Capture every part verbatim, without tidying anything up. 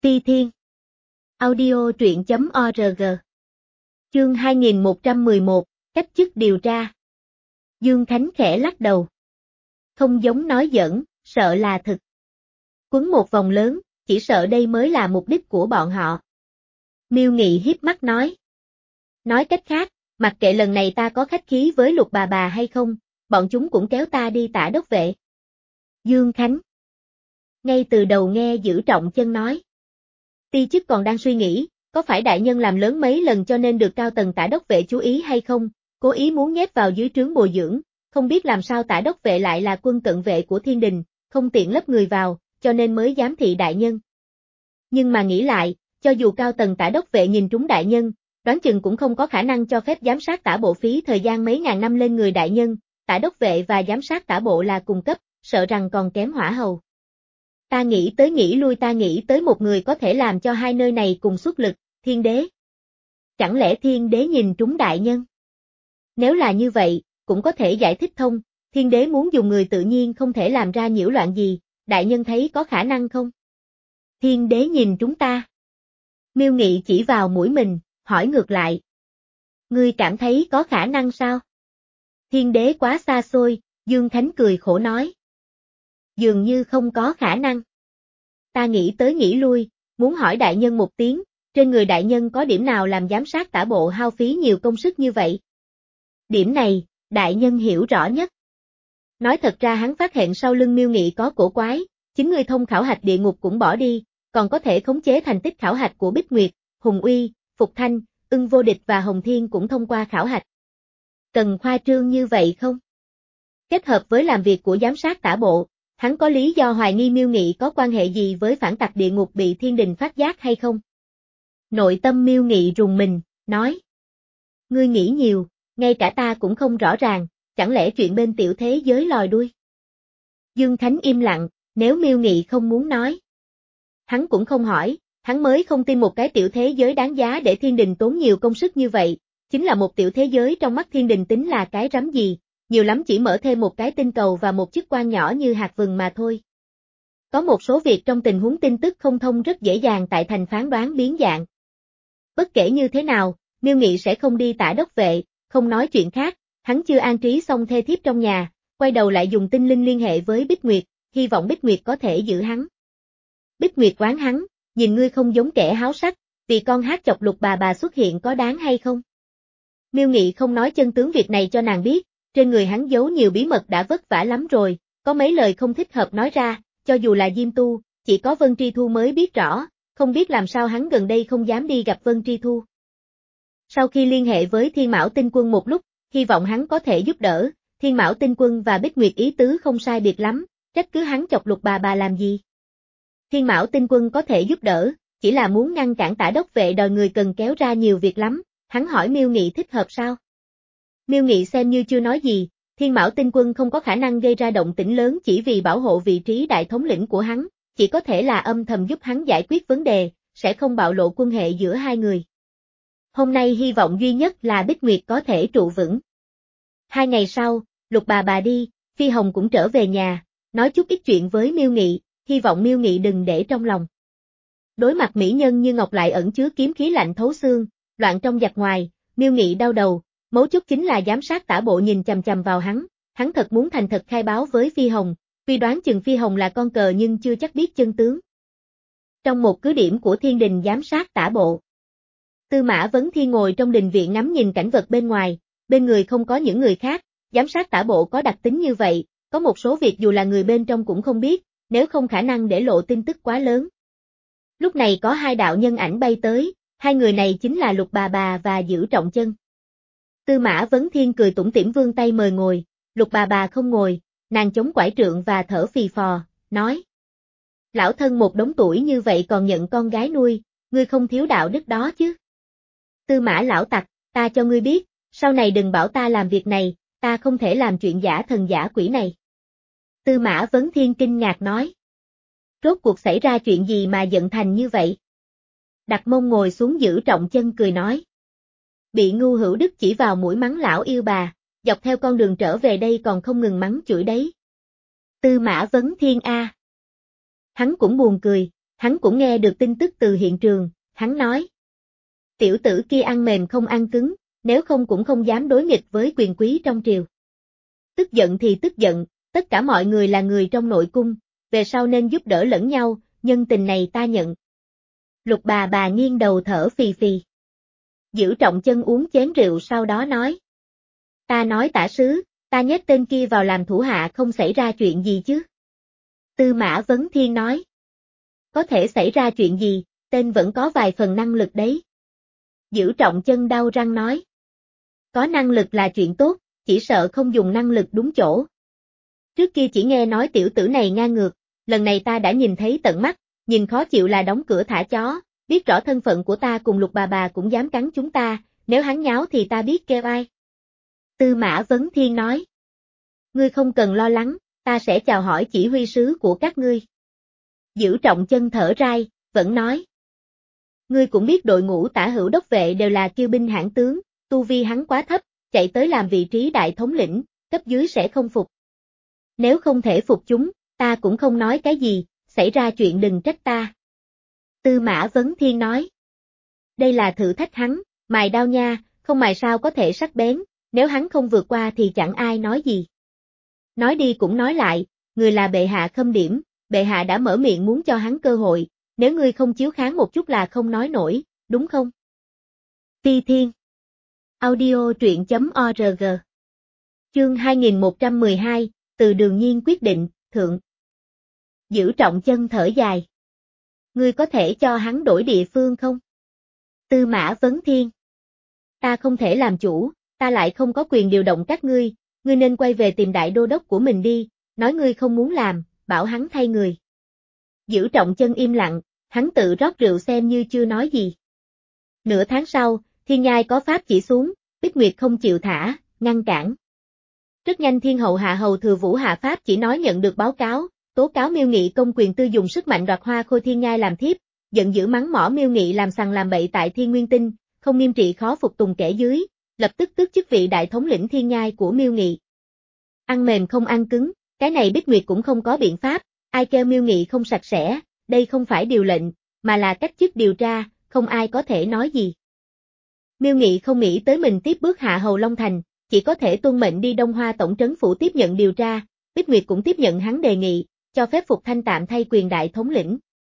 Ti Thiên. Audio truyện chấm org. Chương hai nghìn một trăm mười một, cách chức điều tra. Dương Khánh khẽ lắc đầu. Không giống nói giỡn, sợ là thực. Quấn một vòng lớn, chỉ sợ đây mới là mục đích của bọn họ. Miêu Nghị hiếp mắt nói. Nói cách khác, mặc kệ lần này ta có khách khí với Lục bà bà hay không, bọn chúng cũng kéo ta đi Tả đốc vệ. Dương Khánh. Ngay từ đầu nghe Giữ Trọng Chân nói. Ti chức còn đang suy nghĩ, có phải đại nhân làm lớn mấy lần cho nên được cao tầng Tả đốc vệ chú ý hay không, cố ý muốn nhét vào dưới trướng bồi dưỡng, không biết làm sao Tả đốc vệ lại là quân cận vệ của thiên đình, không tiện lấp người vào, cho nên mới giám thị đại nhân. Nhưng mà nghĩ lại, cho dù cao tầng Tả đốc vệ nhìn trúng đại nhân, đoán chừng cũng không có khả năng cho phép giám sát Tả bộ phí thời gian mấy ngàn năm lên người đại nhân, Tả đốc vệ và giám sát Tả bộ là cùng cấp, sợ rằng còn kém hỏa hầu. Ta nghĩ tới nghĩ lui ta nghĩ tới một người có thể làm cho hai nơi này cùng xuất lực, Thiên Đế. Chẳng lẽ Thiên Đế nhìn trúng đại nhân? Nếu là như vậy, cũng có thể giải thích thông, Thiên Đế muốn dùng người tự nhiên không thể làm ra nhiễu loạn gì, đại nhân thấy có khả năng không? Thiên Đế nhìn chúng ta. Miêu Nghị chỉ vào mũi mình, hỏi ngược lại. Ngươi cảm thấy có khả năng sao? Thiên Đế quá xa xôi, Dương Khánh cười khổ nói. Dường như không có khả năng. Ta nghĩ tới nghĩ lui, muốn hỏi đại nhân một tiếng, trên người đại nhân có điểm nào làm giám sát Tả bộ hao phí nhiều công sức như vậy? Điểm này, đại nhân hiểu rõ nhất. Nói thật ra hắn phát hiện sau lưng Miêu Nghị có cổ quái, chính người thông khảo hạch địa ngục cũng bỏ đi, còn có thể khống chế thành tích khảo hạch của Bích Nguyệt, Hùng Uy, Phục Thanh, Ưng Vô Địch và Hồng Thiên cũng thông qua khảo hạch. Cần khoa trương như vậy không? Kết hợp với làm việc của giám sát Tả bộ, hắn có lý do hoài nghi Miêu Nghị có quan hệ gì với phản tặc địa ngục bị thiên đình phát giác hay không? Nội tâm Miêu Nghị rùng mình, nói. Ngươi nghĩ nhiều, ngay cả ta cũng không rõ ràng, chẳng lẽ chuyện bên tiểu thế giới lòi đuôi? Dương Khánh im lặng, nếu Miêu Nghị không muốn nói. Hắn cũng không hỏi, hắn mới không tin một cái tiểu thế giới đáng giá để thiên đình tốn nhiều công sức như vậy, chính là một tiểu thế giới trong mắt thiên đình tính là cái rắm gì, nhiều lắm chỉ mở thêm một cái tinh cầu và một chức quan nhỏ như hạt vừng mà thôi. Có một số việc trong tình huống tin tức không thông rất dễ dàng tại thành phán đoán biến dạng. Bất kể như thế nào, Miêu Nghị sẽ không đi Tả đốc vệ, không nói chuyện khác, hắn chưa an trí xong thê thiếp trong nhà, quay đầu lại dùng tinh linh liên hệ với Bích Nguyệt, hy vọng Bích Nguyệt có thể giữ hắn. Bích Nguyệt oán hắn, nhìn ngươi không giống kẻ háo sắc, vì con hát chọc Lục bà bà xuất hiện có đáng hay không? Miêu Nghị không nói chân tướng việc này cho nàng biết, trên người hắn giấu nhiều bí mật đã vất vả lắm rồi, có mấy lời không thích hợp nói ra, cho dù là Diêm Tu, chỉ có Vân Tri Thu mới biết rõ, không biết làm sao hắn gần đây không dám đi gặp Vân Tri Thu. Sau khi liên hệ với Thiên Mão Tinh Quân một lúc, hy vọng hắn có thể giúp đỡ, Thiên Mão Tinh Quân và Bích Nguyệt ý tứ không sai biệt lắm, trách cứ hắn chọc Lục bà bà làm gì. Thiên Mão Tinh Quân có thể giúp đỡ, chỉ là muốn ngăn cản Tả đốc vệ đòi người cần kéo ra nhiều việc lắm, hắn hỏi Miêu Nghị thích hợp sao? Miêu Nghị xem như chưa nói gì, Thiên Mão Tinh Quân không có khả năng gây ra động tĩnh lớn chỉ vì bảo hộ vị trí đại thống lĩnh của hắn, chỉ có thể là âm thầm giúp hắn giải quyết vấn đề, sẽ không bạo lộ quân hệ giữa hai người. Hôm nay hy vọng duy nhất là Bích Nguyệt có thể trụ vững. Hai ngày sau, Lục bà bà đi, Phi Hồng cũng trở về nhà, nói chút ít chuyện với Miêu Nghị, hy vọng Miêu Nghị đừng để trong lòng. Đối mặt mỹ nhân như ngọc lại ẩn chứa kiếm khí lạnh thấu xương, loạn trong giặc ngoài, Miêu Nghị đau đầu, mấu chốt chính là giám sát Tả bộ nhìn chằm chằm vào hắn, hắn thật muốn thành thật khai báo với Phi Hồng, tuy đoán chừng Phi Hồng là con cờ nhưng chưa chắc biết chân tướng. Trong một cứ điểm của thiên đình giám sát Tả bộ, Tư Mã Vấn Thiên ngồi trong đình viện ngắm nhìn cảnh vật bên ngoài, bên người không có những người khác, giám sát Tả bộ có đặc tính như vậy, có một số việc dù là người bên trong cũng không biết, nếu không khả năng để lộ tin tức quá lớn. Lúc này có hai đạo nhân ảnh bay tới, hai người này chính là Lục bà bà và Giữ Trọng Chân. Tư Mã Vấn Thiên cười tủm tỉm vươn tay mời ngồi, Lục bà bà không ngồi, nàng chống quải trượng và thở phì phò, nói. Lão thân một đống tuổi như vậy còn nhận con gái nuôi, ngươi không thiếu đạo đức đó chứ. Tư Mã lão tặc, ta cho ngươi biết, sau này đừng bảo ta làm việc này, ta không thể làm chuyện giả thần giả quỷ này. Tư Mã Vấn Thiên kinh ngạc nói. Rốt cuộc xảy ra chuyện gì mà giận thành như vậy? Đặt mông ngồi xuống Giữ Trọng Chân cười nói. Bị Ngu Hữu Đức chỉ vào mũi mắng lão yêu bà, dọc theo con đường trở về đây còn không ngừng mắng chửi đấy. Tư Mã Vấn Thiên a. Hắn cũng buồn cười, Hắn cũng nghe được tin tức từ hiện trường, hắn nói. Tiểu tử kia ăn mềm không ăn cứng, nếu không cũng không dám đối nghịch với quyền quý trong triều. Tức giận thì tức giận, tất cả mọi người là người trong nội cung, về sau nên giúp đỡ lẫn nhau, nhân tình này ta nhận. Lục bà bà nghiêng đầu thở phì phì. Giữ Trọng Chân uống chén rượu sau đó nói. Ta nói tả sứ, ta nhét tên kia vào làm thủ hạ không xảy ra chuyện gì chứ. Tư Mã Vấn Thiên nói. Có thể xảy ra chuyện gì, tên vẫn có vài phần năng lực đấy. Giữ Trọng Chân đau răng nói. Có năng lực là chuyện tốt, chỉ sợ không dùng năng lực đúng chỗ. Trước kia chỉ nghe nói tiểu tử này ngang ngược, lần này ta đã nhìn thấy tận mắt, nhìn khó chịu là đóng cửa thả chó, biết rõ thân phận của ta cùng Lục bà bà cũng dám cắn chúng ta, nếu hắn nháo thì ta biết kêu ai. Tư Mã Vấn Thiên nói. Ngươi không cần lo lắng, ta sẽ chào hỏi chỉ huy sứ của các ngươi. Giữ Trọng Chân thở rai, vẫn nói. Ngươi cũng biết đội ngũ Tả Hữu đốc vệ đều là kiêu binh hãn tướng, tu vi hắn quá thấp, chạy tới làm vị trí đại thống lĩnh, cấp dưới sẽ không phục. Nếu không thể phục chúng, ta cũng không nói cái gì, xảy ra chuyện đừng trách ta. Tư Mã Vấn Thiên nói. Đây là thử thách hắn, mài đao nha, không mài sao có thể sắc bén, nếu hắn không vượt qua thì chẳng ai nói gì. Nói đi cũng nói lại, người là bệ hạ khâm điểm, bệ hạ đã mở miệng muốn cho hắn cơ hội, nếu ngươi không chiếu kháng một chút là không nói nổi, đúng không? Ti Thiên Audio truyện chấm org Chương hai nghìn một trăm mười hai, từ Đường Nhiên quyết định, thượng. Giữ Trọng Chân thở dài. Ngươi có thể cho hắn đổi địa phương không? Tư Mã Vấn Thiên. Ta không thể làm chủ, ta lại không có quyền điều động các ngươi, ngươi nên quay về tìm đại đô đốc của mình đi, nói ngươi không muốn làm, bảo hắn thay người. Giữ Trọng Chân im lặng, hắn tự rót rượu xem như chưa nói gì. Nửa tháng sau, Thiên Nhai có pháp chỉ xuống, Bích Nguyệt không chịu thả, ngăn cản. Rất nhanh Thiên Hậu hạ hầu Thừa Vũ hạ pháp chỉ nói nhận được báo cáo, tố cáo Miêu Nghị công quyền tư dùng sức mạnh đoạt Hoa Khôi Thiên Nhai làm thiếp, giận dữ mắng mỏ Miêu Nghị làm sằng làm bậy tại Thiên Nguyên Tinh, không nghiêm trị khó phục tùng kẻ dưới, lập tức tước chức vị đại thống lĩnh Thiên Nhai của Miêu Nghị. Ăn mềm không ăn cứng, cái này Bích Nguyệt cũng không có biện pháp, ai kêu Miêu Nghị không sạch sẽ, đây không phải điều lệnh, mà là cách chức điều tra, không ai có thể nói gì. Miêu Nghị không nghĩ tới mình tiếp bước hạ hầu Long Thành, chỉ có thể tuân mệnh đi Đông Hoa tổng trấn phủ tiếp nhận điều tra, Bích Nguyệt cũng tiếp nhận hắn đề nghị, cho phép Phục Thanh tạm thay quyền đại thống lĩnh.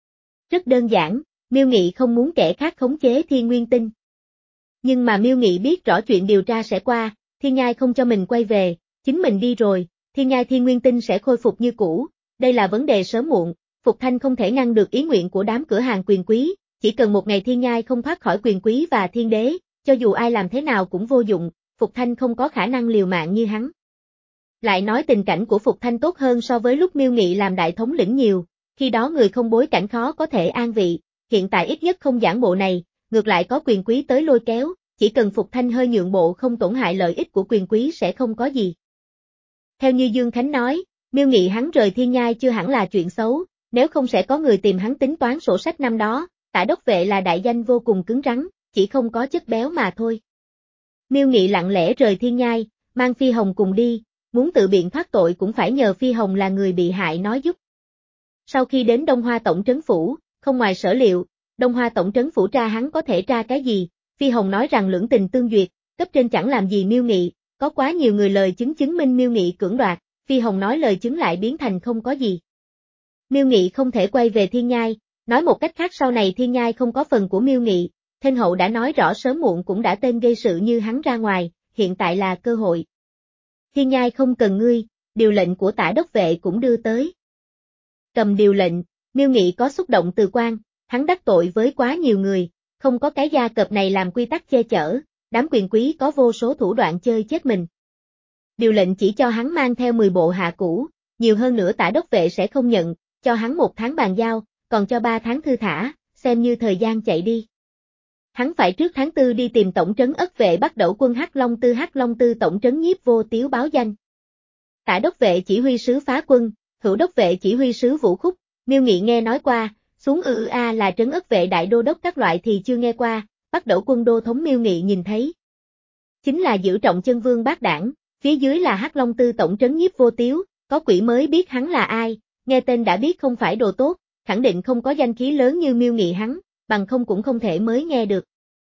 Rất đơn giản, Miêu Nghị không muốn kẻ khác khống chế Thiên Nguyên Tinh. Nhưng mà Miêu Nghị biết rõ chuyện điều tra sẽ qua, Thiên Nhai không cho mình quay về, chính mình đi rồi, Thiên Nhai Thiên Nguyên Tinh sẽ khôi phục như cũ, đây là vấn đề sớm muộn, Phục Thanh không thể ngăn được ý nguyện của đám cửa hàng quyền quý, chỉ cần một ngày Thiên Nhai không thoát khỏi quyền quý và thiên đế, cho dù ai làm thế nào cũng vô dụng, Phục Thanh không có khả năng liều mạng như hắn. Lại nói tình cảnh của Phục Thanh tốt hơn so với lúc Miêu Nghị làm đại thống lĩnh nhiều, khi đó người không bối cảnh khó có thể an vị, hiện tại ít nhất không giảng bộ này, ngược lại có quyền quý tới lôi kéo, chỉ cần Phục Thanh hơi nhượng bộ không tổn hại lợi ích của quyền quý sẽ không có gì. Theo như Dương Khánh nói, Miêu Nghị hắn rời Thiên Nhai chưa hẳn là chuyện xấu, nếu không sẽ có người tìm hắn tính toán sổ sách năm đó, Tả đốc vệ là đại danh vô cùng cứng rắn, chỉ không có chất béo mà thôi. Miêu Nghị lặng lẽ rời Thiên Nhai, mang Phi Hồng cùng đi, muốn tự biện thoát tội cũng phải nhờ Phi Hồng là người bị hại nói giúp. Sau khi đến Đông Hoa tổng trấn phủ, không ngoài sở liệu, Đông Hoa tổng trấn phủ tra hắn có thể tra cái gì, Phi Hồng nói rằng lưỡng tình tương duyệt, cấp trên chẳng làm gì Miêu Nghị, có quá nhiều người lời chứng chứng minh Miêu Nghị cưỡng đoạt, Phi Hồng nói lời chứng lại biến thành không có gì. Miêu Nghị không thể quay về Thiên Nhai, nói một cách khác sau này Thiên Nhai không có phần của Miêu Nghị, Thiên Hậu đã nói rõ sớm muộn cũng đã tên gây sự như hắn ra ngoài, hiện tại là cơ hội. Thiên Nhai không cần ngươi, điều lệnh của Tả đốc vệ cũng đưa tới. Cầm điều lệnh, Miêu Nghị có xúc động từ quan, hắn đắc tội với quá nhiều người, không có cái gia cập này làm quy tắc che chở, đám quyền quý có vô số thủ đoạn chơi chết mình. Điều lệnh chỉ cho hắn mang theo mười bộ hạ cũ, nhiều hơn nữa Tả đốc vệ sẽ không nhận, cho hắn một tháng bàn giao, còn cho ba tháng thư thả, xem như thời gian chạy đi. Hắn phải trước tháng tư đi tìm tổng trấn ất vệ bắt đầu quân Hắc Long Tư Hắc Long Tư tổng trấn Nhiếp Vô Tiếu báo danh. Tả đốc vệ chỉ huy sứ phá quân, hữu đốc vệ chỉ huy sứ Vũ Khúc, Miêu Nghị nghe nói qua, xuống ư ư a là trấn ất vệ đại đô đốc các loại thì chưa nghe qua, bắt đầu quân đô thống Miêu Nghị nhìn thấy. Chính là Giữ Trọng Chân Vương bác đảng, phía dưới là Hắc Long Tư tổng trấn Nhiếp Vô Tiếu, có quỷ mới biết hắn là ai, nghe tên đã biết không phải đồ tốt, khẳng định không có danh khí lớn như Miêu Nghị hắn, bằng không cũng không thể mới nghe được.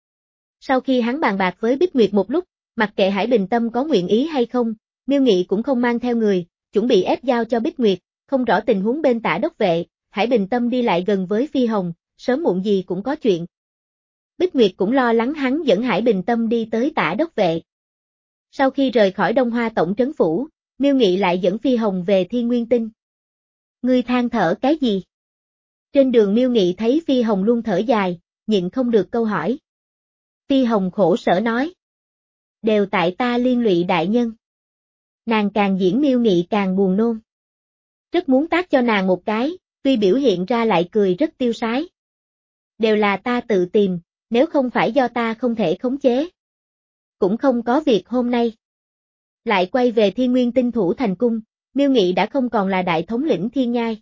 Sau khi hắn bàn bạc với Bích Nguyệt một lúc, mặc kệ Hải Bình Tâm có nguyện ý hay không, Miêu Nghị cũng không mang theo người, chuẩn bị ép giao cho Bích Nguyệt, không rõ tình huống bên Tả Đốc Vệ, Hải Bình Tâm đi lại gần với Phi Hồng, sớm muộn gì cũng có chuyện. Bích Nguyệt cũng lo lắng hắn dẫn Hải Bình Tâm đi tới Tả Đốc Vệ. Sau khi rời khỏi Đông Hoa Tổng trấn phủ, Miêu Nghị lại dẫn Phi Hồng về Thiên Nguyên Tinh. Ngươi than thở cái gì? Trên đường Miêu Nghị thấy Phi Hồng luôn thở dài, nhịn không được câu hỏi. Phi Hồng khổ sở nói. Đều tại ta liên lụy đại nhân. Nàng càng diễn Miêu Nghị càng buồn nôn. Rất muốn tát cho nàng một cái, tuy biểu hiện ra lại cười rất tiêu sái. Đều là ta tự tìm, nếu không phải do ta không thể khống chế. Cũng không có việc hôm nay. Lại quay về Thiên Nguyên Tinh thủ thành cung, Miêu Nghị đã không còn là đại thống lĩnh Thiên Nhai.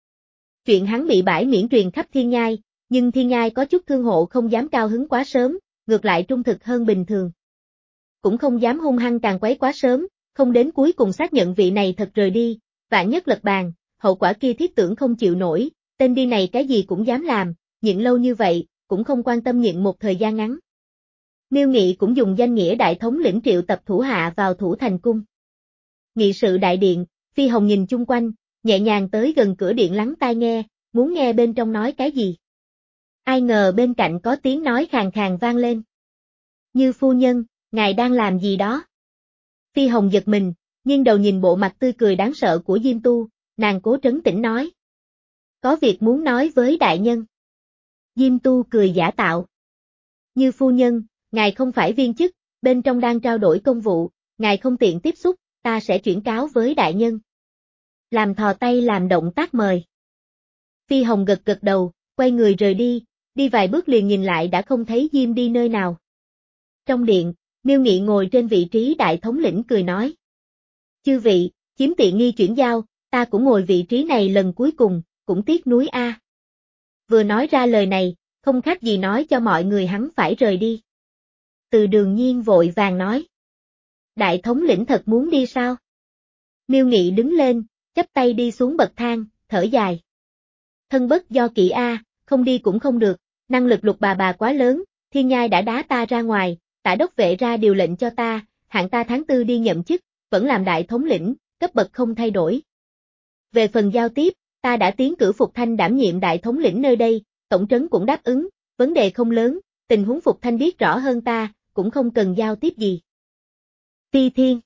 Chuyện hắn bị bãi miễn truyền khắp Thiên Nhai, nhưng Thiên Nhai có chút thương hộ không dám cao hứng quá sớm, ngược lại trung thực hơn bình thường. Cũng không dám hung hăng càng quấy quá sớm, không đến cuối cùng xác nhận vị này thật rời đi, vạn nhất lật bàn, hậu quả kia thiết tưởng không chịu nổi, tên đi này cái gì cũng dám làm, nhịn lâu như vậy, cũng không quan tâm nhịn một thời gian ngắn. Miêu Nghị cũng dùng danh nghĩa đại thống lĩnh triệu tập thủ hạ vào thủ thành cung. Nghị sự đại điện, Phi Hồng nhìn chung quanh, nhẹ nhàng tới gần cửa điện lắng tai nghe, muốn nghe bên trong nói cái gì. Ai ngờ bên cạnh có tiếng nói khàn khàn vang lên. Như phu nhân, ngài đang làm gì đó? Phi Hồng giật mình, nhưng đầu nhìn bộ mặt tươi cười đáng sợ của Diêm Tu, nàng cố trấn tĩnh nói. Có việc muốn nói với đại nhân. Diêm Tu cười giả tạo. Như phu nhân, ngài không phải viên chức, bên trong đang trao đổi công vụ, ngài không tiện tiếp xúc, ta sẽ chuyển cáo với đại nhân. Làm thò tay làm động tác mời. Phi Hồng gật gật đầu, quay người rời đi, đi vài bước liền nhìn lại đã không thấy Diêm đi nơi nào. Trong điện, Miêu Nghị ngồi trên vị trí đại thống lĩnh cười nói. Chư vị, chiếm tiện nghi chuyển giao, ta cũng ngồi vị trí này lần cuối cùng, cũng tiếc núi a. Vừa nói ra lời này, không khác gì nói cho mọi người hắn phải rời đi. Từ Đường Nhiên vội vàng nói. Đại thống lĩnh thật muốn đi sao? Miêu Nghị đứng lên, chắp tay đi xuống bậc thang, thở dài. Thân bất do kỵ a, không đi cũng không được, năng lực Lục bà bà quá lớn, Thiên Nhai đã đá ta ra ngoài, Tả Đốc Vệ ra điều lệnh cho ta, hạn ta tháng tư đi nhậm chức, vẫn làm đại thống lĩnh, cấp bậc không thay đổi. Về phần giao tiếp, ta đã tiến cử Phục Thanh đảm nhiệm đại thống lĩnh nơi đây, tổng trấn cũng đáp ứng, vấn đề không lớn, tình huống Phục Thanh biết rõ hơn ta, cũng không cần giao tiếp gì. Ti Thiên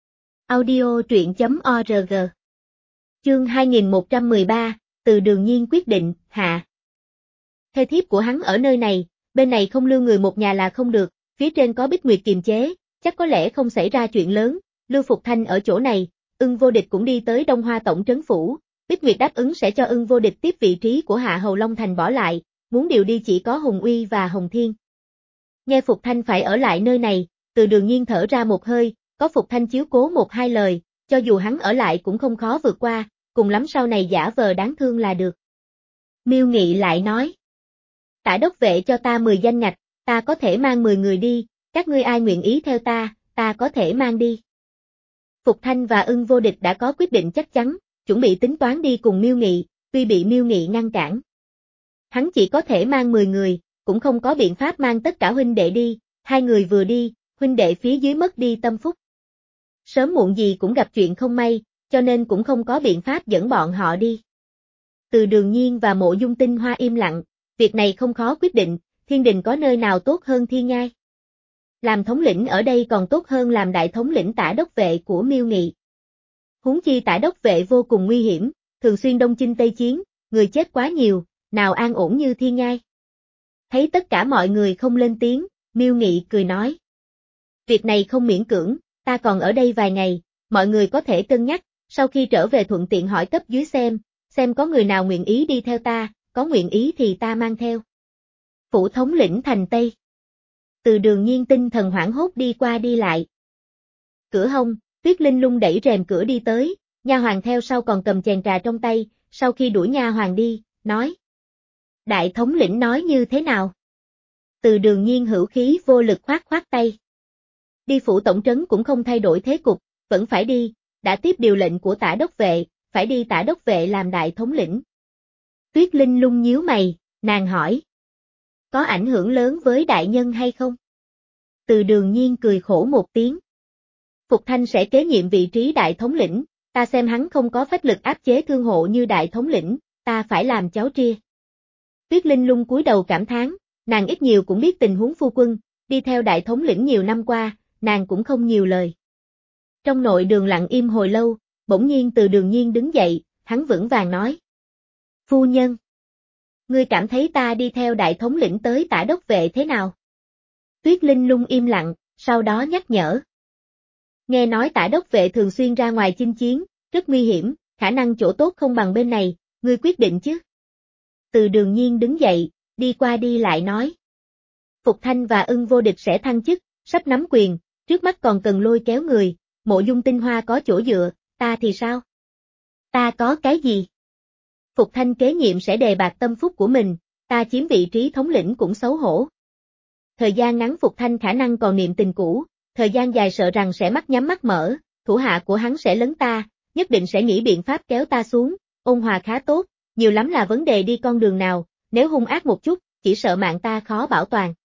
Audio truyện.org Chương hai nghìn một trăm mười ba, Từ Đường Nhiên quyết định, hạ. Thê thiếp của hắn ở nơi này, bên này không lưu người một nhà là không được, phía trên có Bích Nguyệt kiềm chế, chắc có lẽ không xảy ra chuyện lớn, Lưu Phục Thanh ở chỗ này, Ưng Vô Địch cũng đi tới Đông Hoa Tổng trấn phủ, Bích Nguyệt đáp ứng sẽ cho Ưng Vô Địch tiếp vị trí của Hạ Hầu Long Thành bỏ lại, muốn điều đi chỉ có Hùng Uy và Hồng Thiên. Nghe Phục Thanh phải ở lại nơi này, Từ Đường Nhiên thở ra một hơi, có Phục Thanh chiếu cố một hai lời, cho dù hắn ở lại cũng không khó vượt qua, cùng lắm sau này giả vờ đáng thương là được. Miêu Nghị lại nói. Tả Đốc Vệ cho ta mười danh ngạch, ta có thể mang mười người đi, các ngươi ai nguyện ý theo ta, ta có thể mang đi. Phục Thanh và Ưng Vô Địch đã có quyết định chắc chắn, chuẩn bị tính toán đi cùng Miêu Nghị, tuy bị Miêu Nghị ngăn cản. Hắn chỉ có thể mang mười người, cũng không có biện pháp mang tất cả huynh đệ đi, hai người vừa đi, huynh đệ phía dưới mất đi tâm phúc. Sớm muộn gì cũng gặp chuyện không may, cho nên cũng không có biện pháp dẫn bọn họ đi. Từ Đường Nhiên và Mộ Dung Tinh Hoa im lặng, việc này không khó quyết định, thiên đình có nơi nào tốt hơn Thiên Nhai. Làm thống lĩnh ở đây còn tốt hơn làm đại thống lĩnh Tả Đốc Vệ của Miêu Nghị. Huống chi Tả Đốc Vệ vô cùng nguy hiểm, thường xuyên đông chinh tây chiến, người chết quá nhiều, nào an ổn như Thiên Nhai. Thấy tất cả mọi người không lên tiếng, Miêu Nghị cười nói. Việc này không miễn cưỡng, ta còn ở đây vài ngày, mọi người có thể cân nhắc, sau khi trở về thuận tiện hỏi cấp dưới xem, xem có người nào nguyện ý đi theo ta, có nguyện ý thì ta mang theo. Phủ thống lĩnh thành Tây. Từ Đường Nhiên tinh thần hoảng hốt đi qua đi lại. Cửa hông, Tuyết Linh Lung đẩy rèm cửa đi tới, nha hoàn theo sau còn cầm chén trà trong tay, sau khi đuổi nha hoàn đi, nói. Đại thống lĩnh nói như thế nào? Từ Đường Nhiên hữu khí vô lực khoát khoát tay. Đi phủ tổng trấn cũng không thay đổi thế cục, vẫn phải đi, đã tiếp điều lệnh của Tả Đốc Vệ, phải đi Tả Đốc Vệ làm đại thống lĩnh. Tuyết Linh Lung nhíu mày, nàng hỏi. Có ảnh hưởng lớn với đại nhân hay không? Từ Đường Nhiên cười khổ một tiếng. Phục Thanh sẽ kế nhiệm vị trí đại thống lĩnh, ta xem hắn không có phách lực áp chế thương hộ như đại thống lĩnh, ta phải làm cháu tria. Tuyết Linh Lung cúi đầu cảm thán, nàng ít nhiều cũng biết tình huống phu quân, đi theo đại thống lĩnh nhiều năm qua, nàng cũng không nhiều lời. Trong nội đường lặng im hồi lâu, bỗng nhiên Từ Đường Nhiên đứng dậy, hắn vững vàng nói. Phu nhân, ngươi cảm thấy ta đi theo đại thống lĩnh tới Tả Đốc Vệ thế nào? Tuyết Linh Lung im lặng, sau đó nhắc nhở. Nghe nói Tả Đốc Vệ thường xuyên ra ngoài chinh chiến, rất nguy hiểm, khả năng chỗ tốt không bằng bên này, ngươi quyết định chứ? Từ Đường Nhiên đứng dậy, đi qua đi lại nói. Phục Thanh và Ưng Vô Địch sẽ thăng chức, sắp nắm quyền, trước mắt còn cần lôi kéo người, Mộ Dung Tinh Hoa có chỗ dựa, ta thì sao? Ta có cái gì? Phục Thanh kế nhiệm sẽ đề bạt tâm phúc của mình, ta chiếm vị trí thống lĩnh cũng xấu hổ. Thời gian ngắn Phục Thanh khả năng còn niệm tình cũ, thời gian dài sợ rằng sẽ mắt nhắm mắt mở, thủ hạ của hắn sẽ lấn ta, nhất định sẽ nghĩ biện pháp kéo ta xuống, ôn hòa khá tốt, nhiều lắm là vấn đề đi con đường nào, nếu hung ác một chút, chỉ sợ mạng ta khó bảo toàn.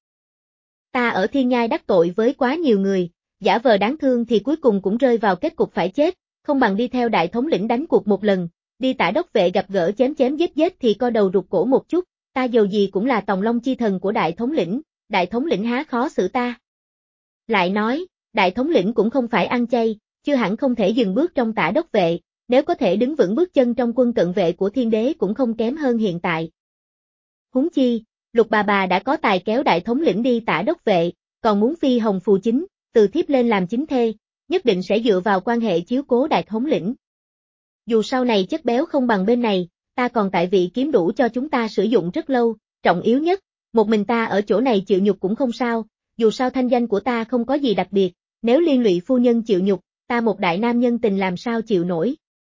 Ta ở Thiên Nhai đắc tội với quá nhiều người, giả vờ đáng thương thì cuối cùng cũng rơi vào kết cục phải chết, không bằng đi theo đại thống lĩnh đánh cuộc một lần, đi Tả Đốc Vệ gặp gỡ chém chém giết giết thì co đầu rụt cổ một chút, ta dầu gì cũng là tòng long chi thần của đại thống lĩnh, đại thống lĩnh há khó xử ta. Lại nói, đại thống lĩnh cũng không phải ăn chay, chưa hẳn không thể dừng bước trong Tả Đốc Vệ, nếu có thể đứng vững bước chân trong quân cận vệ của thiên đế cũng không kém hơn hiện tại. Huống chi, Lục bà bà đã có tài kéo đại thống lĩnh đi Tả Đốc Vệ, còn muốn phi hồng phù chính, từ thiếp lên làm chính thê, nhất định sẽ dựa vào quan hệ chiếu cố đại thống lĩnh. Dù sau này chất béo không bằng bên này, ta còn tại vị kiếm đủ cho chúng ta sử dụng rất lâu, trọng yếu nhất, một mình ta ở chỗ này chịu nhục cũng không sao, dù sao thanh danh của ta không có gì đặc biệt, nếu liên lụy phu nhân chịu nhục, ta một đại nam nhân tình làm sao chịu nổi.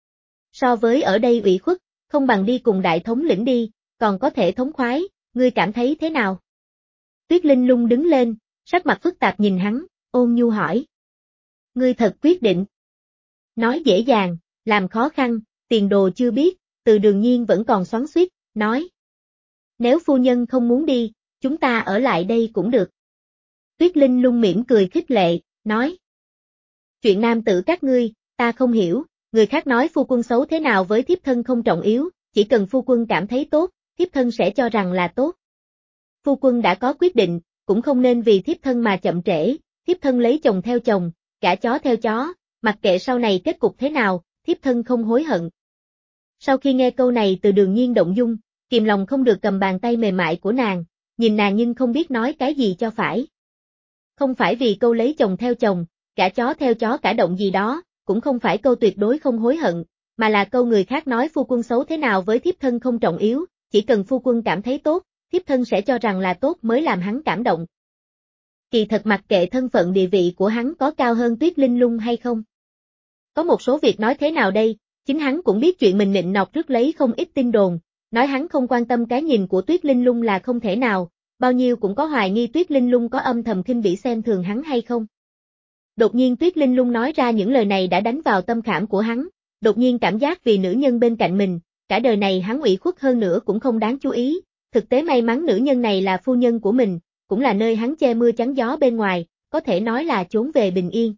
So với ở đây ủy khuất, không bằng đi cùng đại thống lĩnh đi, còn có thể thống khoái, ngươi cảm thấy thế nào? Tuyết Linh Lung đứng lên, sắc mặt phức tạp nhìn hắn, ôn nhu hỏi. Ngươi thật quyết định. Nói dễ dàng, làm khó khăn, tiền đồ chưa biết, Từ Đường Nhiên vẫn còn xoắn xuýt, nói. Nếu phu nhân không muốn đi, chúng ta ở lại đây cũng được. Tuyết Linh Lung mỉm cười khích lệ, nói. Chuyện nam tử các ngươi, ta không hiểu, người khác nói phu quân xấu thế nào với thiếp thân không trọng yếu, chỉ cần phu quân cảm thấy tốt, thiếp thân sẽ cho rằng là tốt. Phu quân đã có quyết định, cũng không nên vì thiếp thân mà chậm trễ, thiếp thân lấy chồng theo chồng, gả chó theo chó, mặc kệ sau này kết cục thế nào, thiếp thân không hối hận. Sau khi nghe câu này Từ Đường Nhiên động dung, kìm lòng không được cầm bàn tay mềm mại của nàng, nhìn nàng nhưng không biết nói cái gì cho phải. Không phải vì câu lấy chồng theo chồng, gả chó theo chó cả động gì đó, cũng không phải câu tuyệt đối không hối hận, mà là câu người khác nói phu quân xấu thế nào với thiếp thân không trọng yếu, chỉ cần phu quân cảm thấy tốt, thiếp thân sẽ cho rằng là tốt mới làm hắn cảm động. Kỳ thật mặc kệ thân phận địa vị của hắn có cao hơn Tuyết Linh Lung hay không. Có một số việc nói thế nào đây, chính hắn cũng biết chuyện mình nịnh nọt rước lấy không ít tin đồn, nói hắn không quan tâm cái nhìn của Tuyết Linh Lung là không thể nào, bao nhiêu cũng có hoài nghi Tuyết Linh Lung có âm thầm khinh bỉ xem thường hắn hay không. Đột nhiên Tuyết Linh Lung nói ra những lời này đã đánh vào tâm khảm của hắn, đột nhiên cảm giác vì nữ nhân bên cạnh mình, cả đời này hắn ủy khuất hơn nữa cũng không đáng chú ý, thực tế may mắn nữ nhân này là phu nhân của mình, cũng là nơi hắn che mưa chắn gió bên ngoài, có thể nói là trốn về bình yên.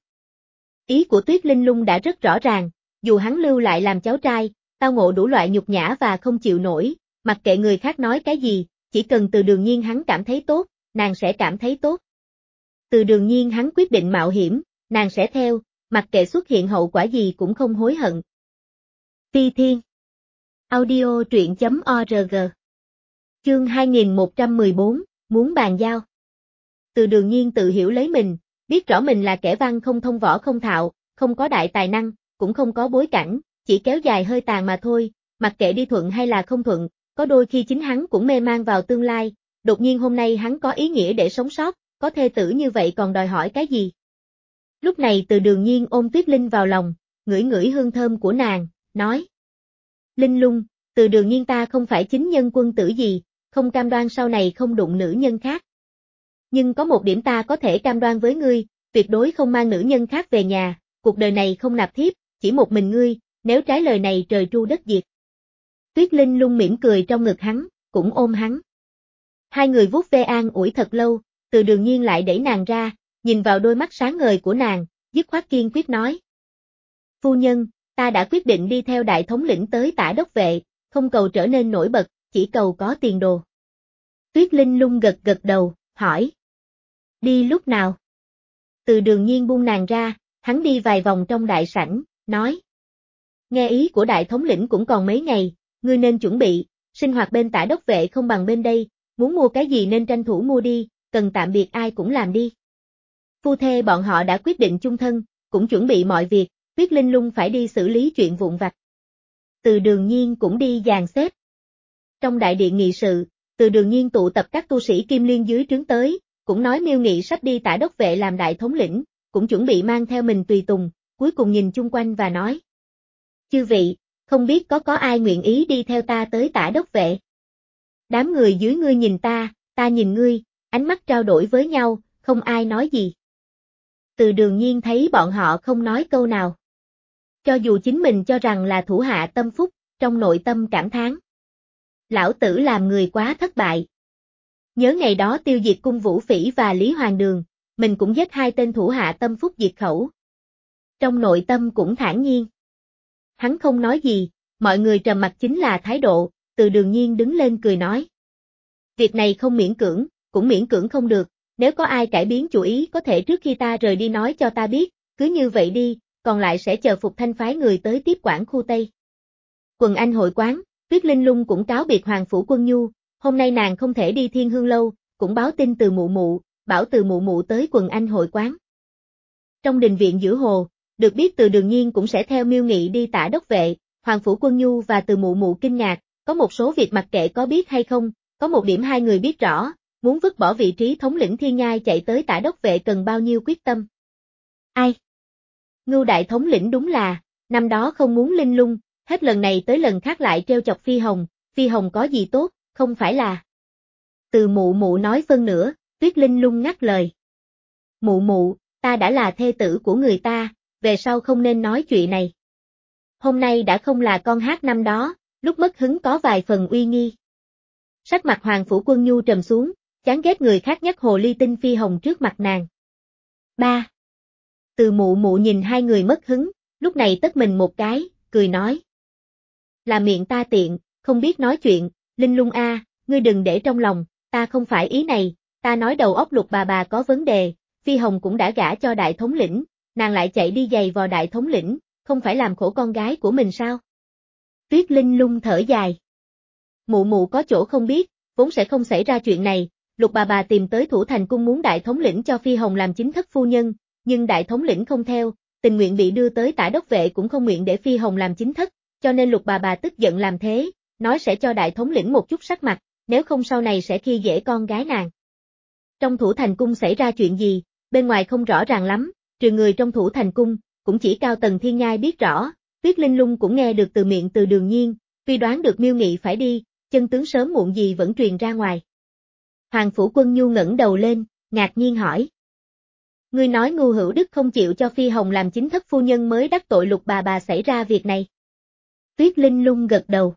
Ý của Tuyết Linh Lung đã rất rõ ràng, dù hắn lưu lại làm cháu trai, tao ngộ đủ loại nhục nhã và không chịu nổi, mặc kệ người khác nói cái gì, chỉ cần Từ Đường Nhiên hắn cảm thấy tốt, nàng sẽ cảm thấy tốt. Từ Đường Nhiên hắn quyết định mạo hiểm, nàng sẽ theo, mặc kệ xuất hiện hậu quả gì cũng không hối hận. Phi Thiên Audio truyện chấm org Chương hai nghìn một trăm mười bốn, muốn bàn giao. Từ Đường Nhiên tự hiểu lấy mình, biết rõ mình là kẻ văn không thông võ không thạo, không có đại tài năng, cũng không có bối cảnh, chỉ kéo dài hơi tàn mà thôi, mặc kệ đi thuận hay là không thuận, có đôi khi chính hắn cũng mê man vào tương lai, đột nhiên hôm nay hắn có ý nghĩa để sống sót, có thê tử như vậy còn đòi hỏi cái gì. Lúc này Từ Đường Nhiên ôm Tuyết Linh vào lòng, ngửi ngửi hương thơm của nàng, nói. Linh Lung, Từ Đường Nhiên ta không phải chính nhân quân tử gì, không cam đoan sau này không đụng nữ nhân khác. Nhưng có một điểm ta có thể cam đoan với ngươi, tuyệt đối không mang nữ nhân khác về nhà, cuộc đời này không nạp thiếp, chỉ một mình ngươi, nếu trái lời này trời tru đất diệt. Tuyết Linh Lung mỉm cười trong ngực hắn, cũng ôm hắn. Hai người vuốt ve an ủi thật lâu, Từ Đường Nhiên lại đẩy nàng ra, nhìn vào đôi mắt sáng ngời của nàng, dứt khoát kiên quyết nói. Phu nhân, ta đã quyết định đi theo đại thống lĩnh tới Tả Đốc Vệ, không cầu trở nên nổi bật, chỉ cầu có tiền đồ. Tuyết Linh Lung gật gật đầu, hỏi. Đi lúc nào? Từ Đường Nhiên buông nàng ra, hắn đi vài vòng trong đại sảnh, nói. Nghe ý của đại thống lĩnh cũng còn mấy ngày, ngươi nên chuẩn bị, sinh hoạt bên Tả Đốc Vệ không bằng bên đây, muốn mua cái gì nên tranh thủ mua đi, cần tạm biệt ai cũng làm đi. Phu thê bọn họ đã quyết định chung thân, cũng chuẩn bị mọi việc, Tuyết Linh Lung phải đi xử lý chuyện vụn vặt. Từ Đường Nhiên cũng đi dàn xếp. Trong đại điện nghị sự, Từ Đường Nhiên tụ tập các tu sĩ Kim Liên dưới trướng tới, cũng nói Miêu Nghị sắp đi Tả Đốc Vệ làm đại thống lĩnh, cũng chuẩn bị mang theo mình tùy tùng, cuối cùng nhìn chung quanh và nói. Chư vị, không biết có có ai nguyện ý đi theo ta tới Tả Đốc Vệ. Đám người dưới ngươi nhìn ta, ta nhìn ngươi, ánh mắt trao đổi với nhau, không ai nói gì. Từ Đường Nhiên thấy bọn họ không nói câu nào. Cho dù chính mình cho rằng là thủ hạ tâm phúc, trong nội tâm cảm thán. Lão tử làm người quá thất bại. Nhớ ngày đó tiêu diệt cung Vũ Phỉ và Lý Hoàng Đường, mình cũng giết hai tên thủ hạ tâm phúc diệt khẩu. Trong nội tâm cũng thản nhiên. Hắn không nói gì, mọi người trầm mặc chính là thái độ, Từ Đường Nhiên đứng lên cười nói. Việc này không miễn cưỡng, cũng miễn cưỡng không được, nếu có ai cải biến chủ ý có thể trước khi ta rời đi nói cho ta biết, cứ như vậy đi, còn lại sẽ chờ Phục Thanh phái người tới tiếp quản khu Tây. Quần Anh hội quán, Tuyết Linh Lung cũng cáo biệt Hoàng Phủ Quân Nhu, hôm nay nàng không thể đi Thiên Hương Lâu, cũng báo tin từ mụ mụ, bảo từ mụ mụ tới Quần Anh hội quán. Trong đình viện giữa hồ, được biết Từ Đường Nhiên cũng sẽ theo Miêu Nghị đi Tả Đốc Vệ, Hoàng Phủ Quân Nhu và từ mụ mụ kinh ngạc, có một số việc mặc kệ có biết hay không, có một điểm hai người biết rõ, muốn vứt bỏ vị trí thống lĩnh Thiên Nhai chạy tới Tả Đốc Vệ cần bao nhiêu quyết tâm. Ai? Ngưu đại thống lĩnh đúng là, năm đó không muốn Linh Lung, hết lần này tới lần khác lại treo chọc Phi Hồng, Phi Hồng có gì tốt, không phải là. Từ mụ mụ nói phân nữa, Tuyết Linh Lung ngắt lời. Mụ mụ, ta đã là thê tử của người ta, về sau không nên nói chuyện này. Hôm nay đã không là con hát năm đó, lúc mất hứng có vài phần uy nghi. Sắc mặt Hoàng Phủ Quân Nhu trầm xuống, chán ghét người khác nhắc hồ ly tinh Phi Hồng trước mặt nàng. Ba. Từ mụ mụ nhìn hai người mất hứng, lúc này tất mình một cái, cười nói. Là miệng ta tiện, không biết nói chuyện, Linh Lung a, ngươi đừng để trong lòng, ta không phải ý này, ta nói đầu óc Lục bà bà có vấn đề, Phi Hồng cũng đã gả cho đại thống lĩnh, nàng lại chạy đi giày vò đại thống lĩnh, không phải làm khổ con gái của mình sao? Tuyết Linh Lung thở dài. Mụ mụ có chỗ không biết, vốn sẽ không xảy ra chuyện này, Lục bà bà tìm tới Thủ Thành cung muốn đại thống lĩnh cho Phi Hồng làm chính thất phu nhân, nhưng đại thống lĩnh không theo, tình nguyện bị đưa tới Tả Đốc Vệ cũng không nguyện để Phi Hồng làm chính thất, cho nên Lục bà bà tức giận làm thế, nói sẽ cho đại thống lĩnh một chút sắc mặt, nếu không sau này sẽ khi dễ con gái nàng. Trong Thủ Thành cung xảy ra chuyện gì, bên ngoài không rõ ràng lắm, trừ người trong Thủ Thành cung, cũng chỉ Cao Tần Thiên Nhai biết rõ, Tuyết Linh Lung cũng nghe được từ miệng Từ Đường Nhiên, tuy đoán được Miêu Nghị phải đi, chân tướng sớm muộn gì vẫn truyền ra ngoài. Hoàng Phủ Quân Nhu ngẩng đầu lên, ngạc nhiên hỏi. Ngươi nói Ngưu Hữu Đức không chịu cho Phi Hồng làm chính thất phu nhân mới đắc tội Lục bà bà xảy ra việc này. Tuyết Linh Lung gật đầu.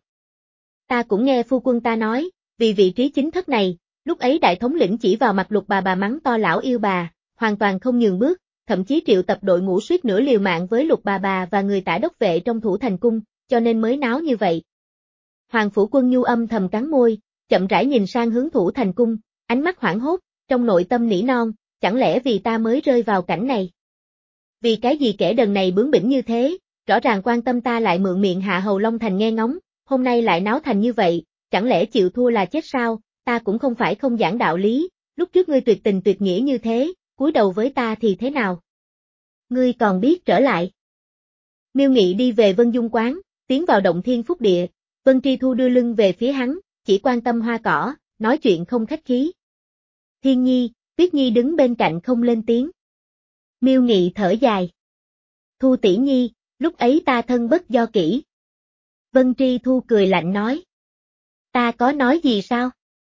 Ta cũng nghe phu quân ta nói, vì vị trí chính thất này, lúc ấy đại thống lĩnh chỉ vào mặt Lục bà bà mắng to lão yêu bà, hoàn toàn không nhường bước, thậm chí triệu tập đội ngũ suýt nữa liều mạng với Lục bà bà và người Tả Đốc Vệ trong Thủ Thành cung, cho nên mới náo như vậy. Hoàng Phủ Quân Nhu âm thầm cắn môi, chậm rãi nhìn sang hướng Thủ Thành cung, ánh mắt hoảng hốt, trong nội tâm nỉ non, chẳng lẽ vì ta mới rơi vào cảnh này? Vì cái gì kẻ đần này bướng bỉnh như thế, rõ ràng quan tâm ta lại mượn miệng hạ hầu Long Thành nghe ngóng, hôm nay lại náo thành như vậy, chẳng lẽ chịu thua là chết sao, ta cũng không phải không giảng đạo lý, lúc trước ngươi tuyệt tình tuyệt nghĩa như thế, cúi đầu với ta thì thế nào? Ngươi còn biết trở lại. Miêu Nghị đi về Vân Dung quán, tiến vào động thiên phúc địa, Vân Tri Thu đưa lưng về phía hắn, chỉ quan tâm hoa cỏ, nói chuyện không khách khí. Thiên Nhi, Tuyết Nhi đứng bên cạnh không lên tiếng. Miêu Nghị thở dài. Thu tỷ nhi, lúc ấy ta thân bất do kỹ. Vân Tri Thu cười lạnh nói. Ta có nói gì sao?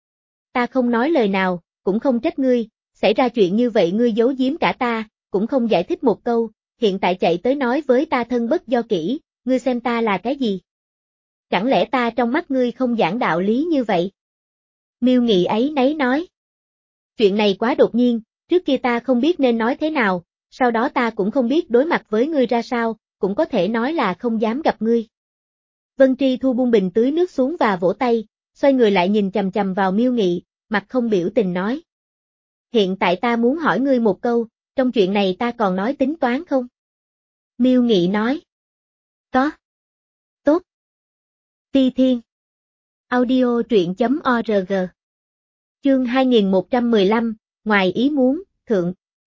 Ta không nói lời nào, cũng không trách ngươi, xảy ra chuyện như vậy ngươi giấu giếm cả ta, cũng không giải thích một câu, hiện tại chạy tới nói với ta thân bất do kỹ, ngươi xem ta là cái gì? Chẳng lẽ ta trong mắt ngươi không giảng đạo lý như vậy? Miêu Nghị ấy nấy nói. Chuyện này quá đột nhiên, trước kia ta không biết nên nói thế nào, sau đó ta cũng không biết đối mặt với ngươi ra sao, cũng có thể nói là không dám gặp ngươi. Vân Tri Thu buông bình tưới nước xuống và vỗ tay, xoay người lại nhìn chằm chằm vào Miêu Nghị, mặt không biểu tình nói. Hiện tại ta muốn hỏi ngươi một câu, trong chuyện này ta còn nói tính toán không? Miêu Nghị nói. Có. Tốt. Ti Thiên. Audio truyện chấm org. Chương hai nghìn một trăm mười lăm, ngoài ý muốn, thượng.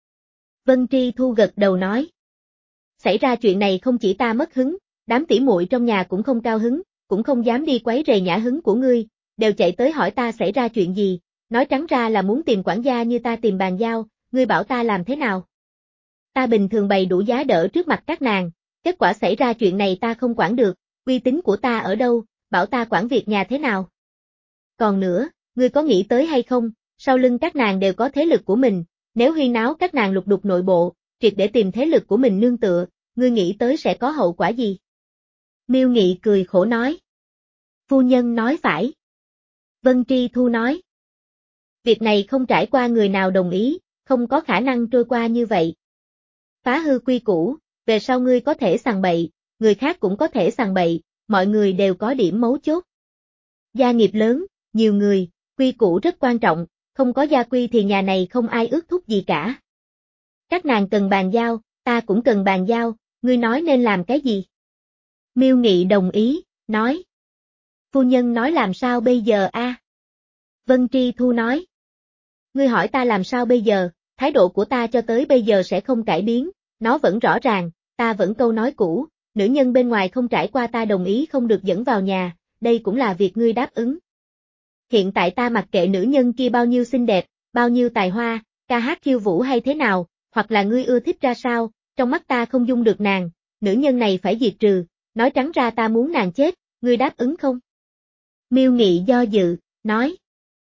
Vân Tri Thu gật đầu nói. Xảy ra chuyện này không chỉ ta mất hứng, đám tỉ muội trong nhà cũng không cao hứng, cũng không dám đi quấy rầy nhã hứng của ngươi, đều chạy tới hỏi ta xảy ra chuyện gì, nói trắng ra là muốn tìm quản gia như ta tìm bàn giao, ngươi bảo ta làm thế nào? Ta bình thường bày đủ giá đỡ trước mặt các nàng, kết quả xảy ra chuyện này ta không quản được, uy tín của ta ở đâu, bảo ta quản việc nhà thế nào? Còn nữa, ngươi có nghĩ tới hay không, sau lưng các nàng đều có thế lực của mình, nếu huyên náo các nàng lục đục nội bộ, triệt để tìm thế lực của mình nương tựa, ngươi nghĩ tới sẽ có hậu quả gì? Miêu Nghị cười khổ nói. Phu nhân nói phải. Vân Tri Thu nói. Việc này không trải qua người nào đồng ý, không có khả năng trôi qua như vậy. Phá hư quy củ, về sau ngươi có thể sằng bậy, người khác cũng có thể sằng bậy, mọi người đều có điểm mấu chốt. Gia nghiệp lớn, nhiều người, quy củ rất quan trọng, không có gia quy thì nhà này không ai ước thúc gì cả. Các nàng cần bàn giao, ta cũng cần bàn giao, ngươi nói nên làm cái gì? Miêu Nghị đồng ý, nói. Phu nhân nói làm sao bây giờ a? À? Vân Tri Thu nói. Ngươi hỏi ta làm sao bây giờ, thái độ của ta cho tới bây giờ sẽ không cải biến, nó vẫn rõ ràng, ta vẫn câu nói cũ, nữ nhân bên ngoài không trải qua ta đồng ý không được dẫn vào nhà, đây cũng là việc ngươi đáp ứng. Hiện tại ta mặc kệ nữ nhân kia bao nhiêu xinh đẹp, bao nhiêu tài hoa, ca hát khiêu vũ hay thế nào, hoặc là ngươi ưa thích ra sao, trong mắt ta không dung được nàng, nữ nhân này phải diệt trừ, nói trắng ra ta muốn nàng chết, ngươi đáp ứng không? Miêu Nghị do dự, nói.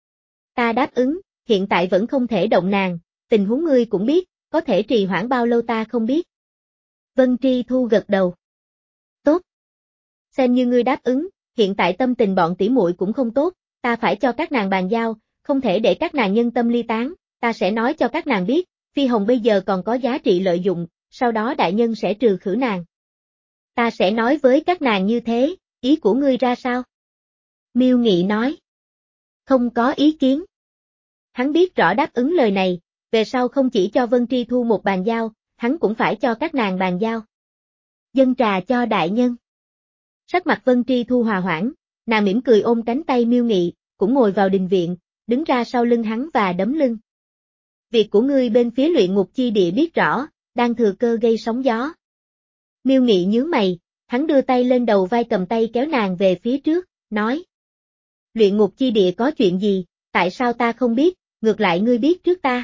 Ta đáp ứng, hiện tại vẫn không thể động nàng, tình huống ngươi cũng biết, có thể trì hoãn bao lâu ta không biết. Vân Tri Thu gật đầu. Tốt. Xem như ngươi đáp ứng, hiện tại tâm tình bọn tỉ muội cũng không tốt, ta phải cho các nàng bàn giao, không thể để các nàng nhân tâm ly tán, ta sẽ nói cho các nàng biết, Phi Hồng bây giờ còn có giá trị lợi dụng, sau đó đại nhân sẽ trừ khử nàng. Ta sẽ nói với các nàng như thế, ý của ngươi ra sao? Miêu Nghị nói. Không có ý kiến. Hắn biết rõ đáp ứng lời này, về sau không chỉ cho Vân Tri Thu một bàn giao, hắn cũng phải cho các nàng bàn giao. Dâng trà cho đại nhân. Sắc mặt Vân Tri Thu hòa hoãn, nàng mỉm cười ôm cánh tay Miêu Nghị, cũng ngồi vào đình viện, đứng ra sau lưng hắn và đấm lưng. Việc của ngươi bên phía luyện ngục chi địa biết rõ, đang thừa cơ gây sóng gió. Miêu Nghị nhướng mày, hắn đưa tay lên đầu vai cầm tay kéo nàng về phía trước, nói. Luyện ngục chi địa có chuyện gì, tại sao ta không biết, ngược lại ngươi biết trước ta.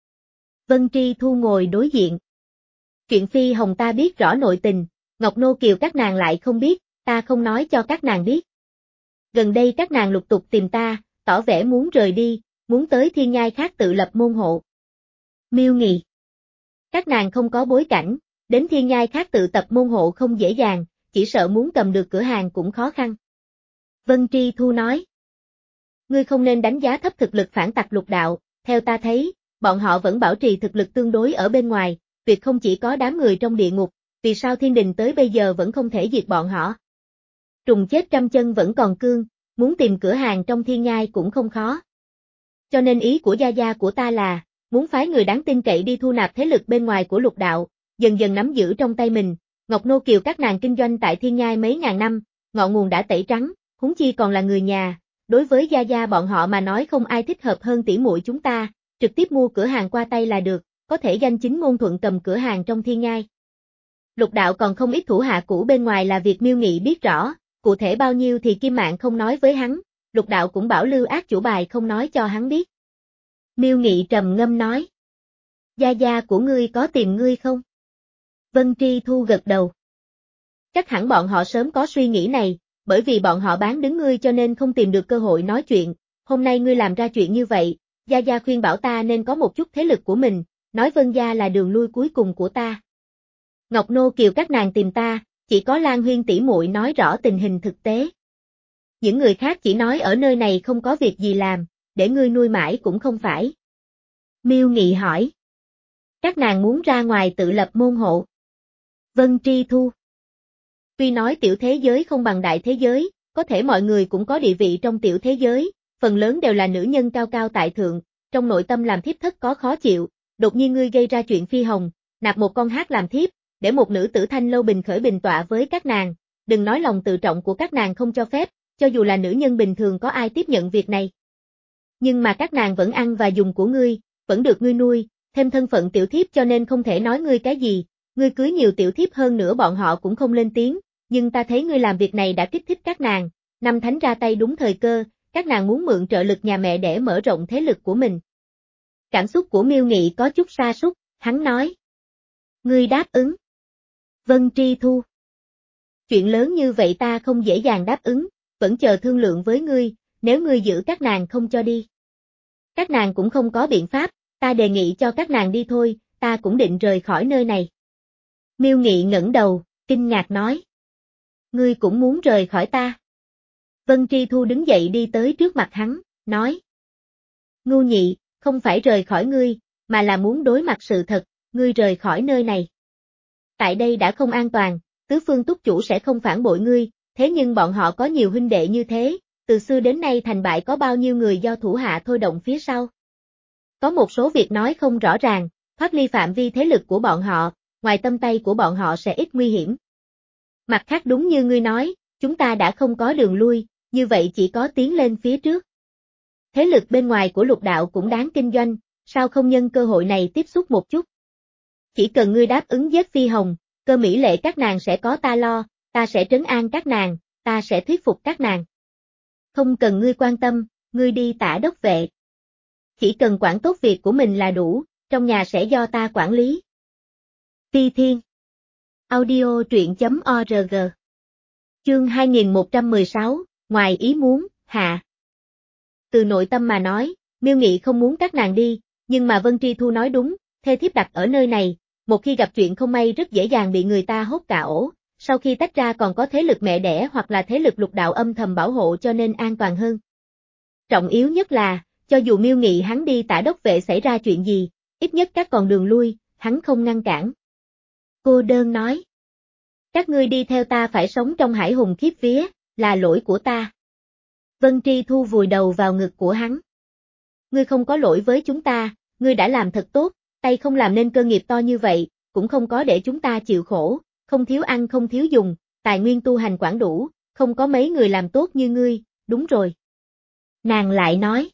Vân Tri Thu ngồi đối diện. Chuyện Phi Hồng ta biết rõ nội tình, Ngọc Nô Kiều các nàng lại không biết, ta không nói cho các nàng biết. Gần đây các nàng lục tục tìm ta, tỏ vẻ muốn rời đi, muốn tới thiên nhai khác tự lập môn hộ. Miêu Nghị. Các nàng không có bối cảnh, đến thiên nhai khác tự tập môn hộ không dễ dàng, chỉ sợ muốn cầm được cửa hàng cũng khó khăn. Vân Tri Thu nói. Ngươi không nên đánh giá thấp thực lực phản tặc lục đạo, theo ta thấy, bọn họ vẫn bảo trì thực lực tương đối ở bên ngoài, việc không chỉ có đám người trong địa ngục, vì sao thiên đình tới bây giờ vẫn không thể diệt bọn họ. Trùng chết trăm chân vẫn còn cương, muốn tìm cửa hàng trong thiên nhai cũng không khó. Cho nên ý của gia gia của ta là, muốn phái người đáng tin cậy đi thu nạp thế lực bên ngoài của lục đạo, dần dần nắm giữ trong tay mình, Ngọc Nô Kiều các nàng kinh doanh tại thiên nhai mấy ngàn năm, ngọn nguồn đã tẩy trắng, huống chi còn là người nhà, đối với gia gia bọn họ mà nói không ai thích hợp hơn tỉ muội chúng ta, trực tiếp mua cửa hàng qua tay là được, có thể danh chính ngôn thuận cầm cửa hàng trong thiên nhai. Lục đạo còn không ít thủ hạ cũ bên ngoài là việc Miêu Nghị biết rõ, cụ thể bao nhiêu thì Kim Mạn không nói với hắn, lục đạo cũng bảo lưu ác chủ bài không nói cho hắn biết. Miêu Nghị trầm ngâm nói. Gia gia của ngươi có tìm ngươi không? Vân Tri Thu gật đầu. Chắc hẳn bọn họ sớm có suy nghĩ này, bởi vì bọn họ bán đứng ngươi cho nên không tìm được cơ hội nói chuyện, hôm nay ngươi làm ra chuyện như vậy, gia gia khuyên bảo ta nên có một chút thế lực của mình, nói Vân gia là đường lui cuối cùng của ta. Ngọc Nô Kiều các nàng tìm ta, chỉ có Lan Huyên tỷ muội nói rõ tình hình thực tế, Những người khác chỉ nói ở nơi này không có việc gì làm, để ngươi nuôi mãi cũng không phải. Miêu Nghị hỏi. Các nàng muốn ra ngoài tự lập môn hộ. Vân Tri Thu. Tuy nói tiểu thế giới không bằng đại thế giới, có thể mọi người cũng có địa vị trong tiểu thế giới, phần lớn đều là nữ nhân cao cao tại thượng, trong nội tâm làm thiếp thất có khó chịu, đột nhiên ngươi gây ra chuyện phi hồng, nạp một con hát làm thiếp, để một nữ tử thanh lâu bình khởi bình tọa với các nàng, đừng nói lòng tự trọng của các nàng không cho phép, cho dù là nữ nhân bình thường có ai tiếp nhận việc này. Nhưng mà các nàng vẫn ăn và dùng của ngươi, vẫn được ngươi nuôi, thêm thân phận tiểu thiếp cho nên không thể nói ngươi cái gì, ngươi cưới nhiều tiểu thiếp hơn nữa bọn họ cũng không lên tiếng, nhưng ta thấy ngươi làm việc này đã kích thích các nàng, năm thánh ra tay đúng thời cơ, các nàng muốn mượn trợ lực nhà mẹ để mở rộng thế lực của mình. Cảm xúc của Miêu Nghị có chút sa sút, hắn nói. Ngươi đáp ứng. Vân Tri Thu. Chuyện lớn như vậy ta không dễ dàng đáp ứng, vẫn chờ thương lượng với ngươi, nếu ngươi giữ các nàng không cho đi. Các nàng cũng không có biện pháp, ta đề nghị cho các nàng đi thôi, ta cũng định rời khỏi nơi này. Miêu Nghị ngẩng đầu, kinh ngạc nói. Ngươi cũng muốn rời khỏi ta. Vân Tri Thu đứng dậy đi tới trước mặt hắn, nói. Ngu nhị, không phải rời khỏi ngươi, mà là muốn đối mặt sự thật, ngươi rời khỏi nơi này. Tại đây đã không an toàn, tứ phương túc chủ sẽ không phản bội ngươi, thế nhưng bọn họ có nhiều huynh đệ như thế, từ xưa đến nay thành bại có bao nhiêu người do thủ hạ thôi động phía sau. Có một số việc nói không rõ ràng, thoát ly phạm vi thế lực của bọn họ, ngoài tâm tay của bọn họ sẽ ít nguy hiểm. Mặt khác đúng như ngươi nói, chúng ta đã không có đường lui, như vậy chỉ có tiến lên phía trước. Thế lực bên ngoài của lục đạo cũng đáng kinh doanh, sao không nhân cơ hội này tiếp xúc một chút. Chỉ cần ngươi đáp ứng giết Phi Hồng, Cơ Mỹ Lệ các nàng sẽ có ta lo, ta sẽ trấn an các nàng, ta sẽ thuyết phục các nàng. Không cần ngươi quan tâm, ngươi đi tả đốc vệ. Chỉ cần quản tốt việc của mình là đủ, trong nhà sẽ do ta quản lý. Ti Thiên. Audio truyện chấm org. Chương hai nghìn một trăm mười sáu, ngoài ý muốn, hạ. Từ nội tâm mà nói, Miêu Nghị không muốn các nàng đi, nhưng mà Vân Tri Thu nói đúng, thê thiếp đặt ở nơi này, một khi gặp chuyện không may rất dễ dàng bị người ta hốt cả ổ, sau khi tách ra còn có thế lực mẹ đẻ hoặc là thế lực lục đạo âm thầm bảo hộ cho nên an toàn hơn. Trọng yếu nhất là, cho dù Miêu Nghị hắn đi tả đốc vệ xảy ra chuyện gì, ít nhất các con đường lui, hắn không ngăn cản. Cô đơn nói. Các ngươi đi theo ta phải sống trong hải hùng khiếp vía, là lỗi của ta. Vân Tri Thu vùi đầu vào ngực của hắn. Ngươi không có lỗi với chúng ta, ngươi đã làm thật tốt, tay không làm nên cơ nghiệp to như vậy, cũng không có để chúng ta chịu khổ, không thiếu ăn không thiếu dùng, tài nguyên tu hành quản đủ, không có mấy người làm tốt như ngươi, đúng rồi. Nàng lại nói.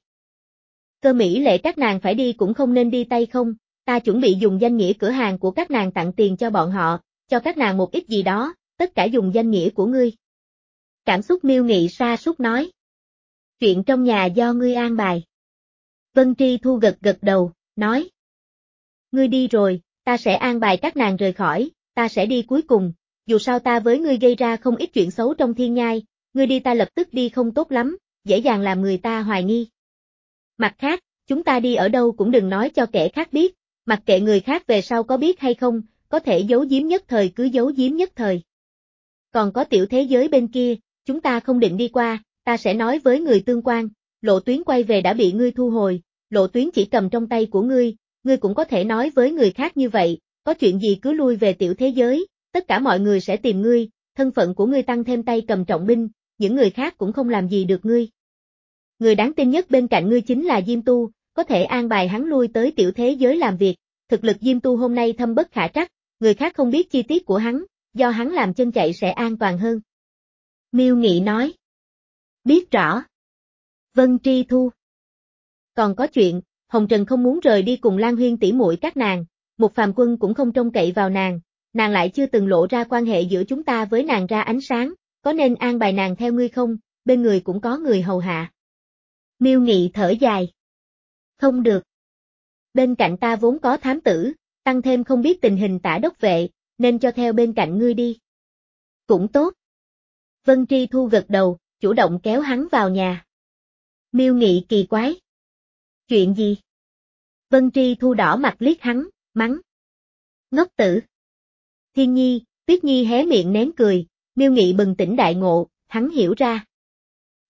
Cơ Mỹ Lệ các nàng phải đi cũng không nên đi tay không, ta chuẩn bị dùng danh nghĩa cửa hàng của các nàng tặng tiền cho bọn họ, cho các nàng một ít gì đó, tất cả dùng danh nghĩa của ngươi. Cảm xúc Miêu Nghị sa sút nói. Chuyện trong nhà do ngươi an bài. Vân Tri Thu gật gật đầu, nói. Ngươi đi rồi, ta sẽ an bài các nàng rời khỏi, ta sẽ đi cuối cùng, dù sao ta với ngươi gây ra không ít chuyện xấu trong thiên nhai, ngươi đi ta lập tức đi không tốt lắm, dễ dàng làm người ta hoài nghi. Mặt khác, chúng ta đi ở đâu cũng đừng nói cho kẻ khác biết, mặc kệ người khác về sau có biết hay không, có thể giấu giếm nhất thời cứ giấu giếm nhất thời. Còn có tiểu thế giới bên kia, chúng ta không định đi qua, ta sẽ nói với người tương quan, lộ tuyến quay về đã bị ngươi thu hồi, lộ tuyến chỉ cầm trong tay của ngươi, ngươi cũng có thể nói với người khác như vậy, có chuyện gì cứ lui về tiểu thế giới, tất cả mọi người sẽ tìm ngươi, thân phận của ngươi tăng thêm tay cầm trọng binh, những người khác cũng không làm gì được ngươi. Người đáng tin nhất bên cạnh ngươi chính là Diêm Tu, có thể an bài hắn lui tới tiểu thế giới làm việc, thực lực Diêm Tu hôm nay thâm bất khả trắc, người khác không biết chi tiết của hắn, do hắn làm chân chạy sẽ an toàn hơn. Miêu Nghị nói. Biết rõ. Vân Tri Thu. Còn có chuyện, Hồng Trần không muốn rời đi cùng Lan Huyên tỷ muội các nàng, một phàm quân cũng không trông cậy vào nàng, nàng lại chưa từng lộ ra quan hệ giữa chúng ta với nàng ra ánh sáng, có nên an bài nàng theo ngươi không, bên người cũng có người hầu hạ. Miêu Nghị thở dài. Không được. Bên cạnh ta vốn có thám tử, tăng thêm không biết tình hình tả đốc vệ, nên cho theo bên cạnh ngươi đi. Cũng tốt. Vân Tri Thu gật đầu, chủ động kéo hắn vào nhà. Miêu Nghị kỳ quái. Chuyện gì? Vân Tri Thu đỏ mặt liếc hắn, mắng. Ngốc tử. Thiên Nhi, Tuyết Nhi hé miệng nén cười, Miêu Nghị bừng tỉnh đại ngộ, hắn hiểu ra.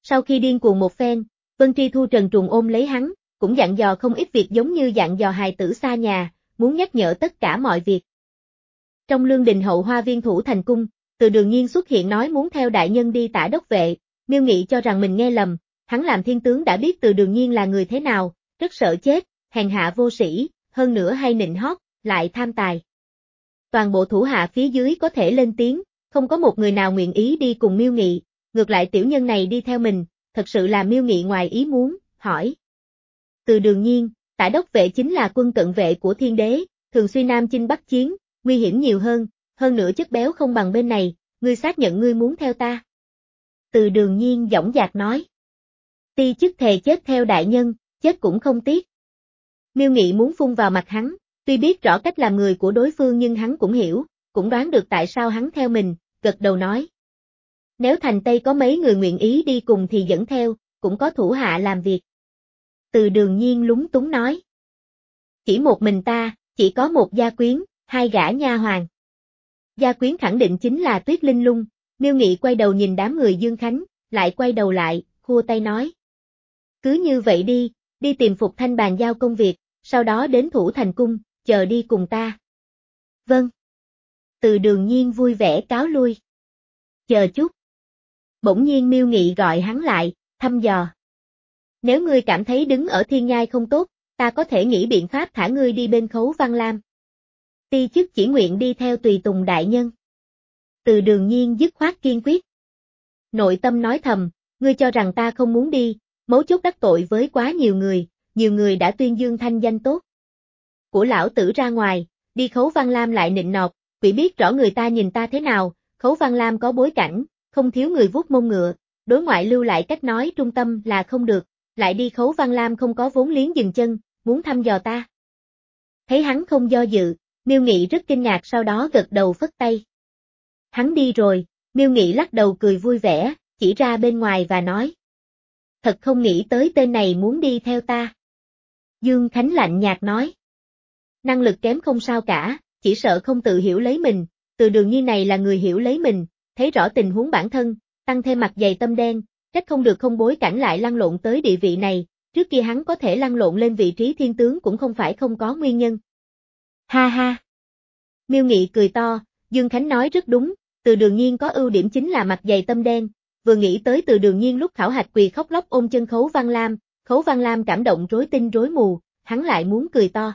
Sau khi điên cuồng một phen, Vân Tri Thu trần truồng ôm lấy hắn, cũng dặn dò không ít việc giống như dặn dò hài tử xa nhà, muốn nhắc nhở tất cả mọi việc. Trong Lương Đình hậu hoa viên thủ thành cung, Từ Đường Nhiên xuất hiện nói muốn theo đại nhân đi tả đốc vệ, Miêu Nghị cho rằng mình nghe lầm, hắn làm thiên tướng đã biết Từ Đường Nhiên là người thế nào, rất sợ chết, hèn hạ vô sĩ, hơn nữa hay nịnh hót, lại tham tài. Toàn bộ thủ hạ phía dưới có thể lên tiếng, không có một người nào nguyện ý đi cùng Miêu Nghị, ngược lại tiểu nhân này đi theo mình, thật sự là Miêu Nghị ngoài ý muốn, hỏi. Từ Đường Nhiên, tả đốc vệ chính là quân cận vệ của thiên đế, thường xuyên nam chinh bắc chiến, nguy hiểm nhiều hơn, hơn nữa chất béo không bằng bên này, ngươi xác nhận ngươi muốn theo ta. Từ Đường Nhiên dõng dạc nói. Ti chức thề chết theo đại nhân, chết cũng không tiếc. Miêu Nghị muốn phun vào mặt hắn, tuy biết rõ cách làm người của đối phương nhưng hắn cũng hiểu, cũng đoán được tại sao hắn theo mình, gật đầu nói. Nếu thành Tây có mấy người nguyện ý đi cùng thì dẫn theo, cũng có thủ hạ làm việc. Từ Đường Nhiên lúng túng nói. Chỉ một mình ta, chỉ có một gia quyến, hai gã nha hoàn. Gia quyến khẳng định chính là Tuyết Linh Lung, Miêu Nghị quay đầu nhìn đám người Dương Khánh, lại quay đầu lại, khua tay nói. Cứ như vậy đi, đi tìm Phục Thanh bàn giao công việc, sau đó đến thủ thành cung, chờ đi cùng ta. Vâng. Từ Đường Nhiên vui vẻ cáo lui. Chờ chút. Bỗng nhiên Miêu Nghị gọi hắn lại, thăm dò. Nếu ngươi cảm thấy đứng ở thiên nhai không tốt, ta có thể nghĩ biện pháp thả ngươi đi bên Khấu Văn Lam. Ti chức chỉ nguyện đi theo tùy tùng đại nhân. Từ Đường Nhiên dứt khoát kiên quyết. Nội tâm nói thầm, ngươi cho rằng ta không muốn đi, mấu chốt đắc tội với quá nhiều người, nhiều người đã tuyên dương thanh danh tốt. Của lão tử ra ngoài, đi Khấu Văn Lam lại nịnh nọt, quỷ biết rõ người ta nhìn ta thế nào, Khấu Văn Lam có bối cảnh, không thiếu người vuốt mông ngựa, đối ngoại lưu lại cách nói trung tâm là không được, lại đi Khấu Văn Lam không có vốn liếng dừng chân, muốn thăm dò ta. Thấy hắn không do dự, Miêu Nghị rất kinh ngạc sau đó gật đầu phất tay. Hắn đi rồi, Miêu Nghị lắc đầu cười vui vẻ, chỉ ra bên ngoài và nói. Thật không nghĩ tới tên này muốn đi theo ta. Dương Khánh lạnh nhạt nói. Năng lực kém không sao cả, chỉ sợ không tự hiểu lấy mình, Từ Đường Nhiên này là người hiểu lấy mình, thấy rõ tình huống bản thân, tăng thêm mặt dày tâm đen, trách không được không bối cảnh lại lăn lộn tới địa vị này, trước kia hắn có thể lăn lộn lên vị trí thiên tướng cũng không phải không có nguyên nhân. Ha ha. Miêu Nghị cười to, Dương Khánh nói rất đúng, Từ Đường Nhiên có ưu điểm chính là mặt dày tâm đen, vừa nghĩ tới Từ Đường Nhiên lúc khảo hạch quỳ khóc lóc ôm chân Khấu Văn Lam, Khấu Văn Lam cảm động rối tinh rối mù, hắn lại muốn cười to.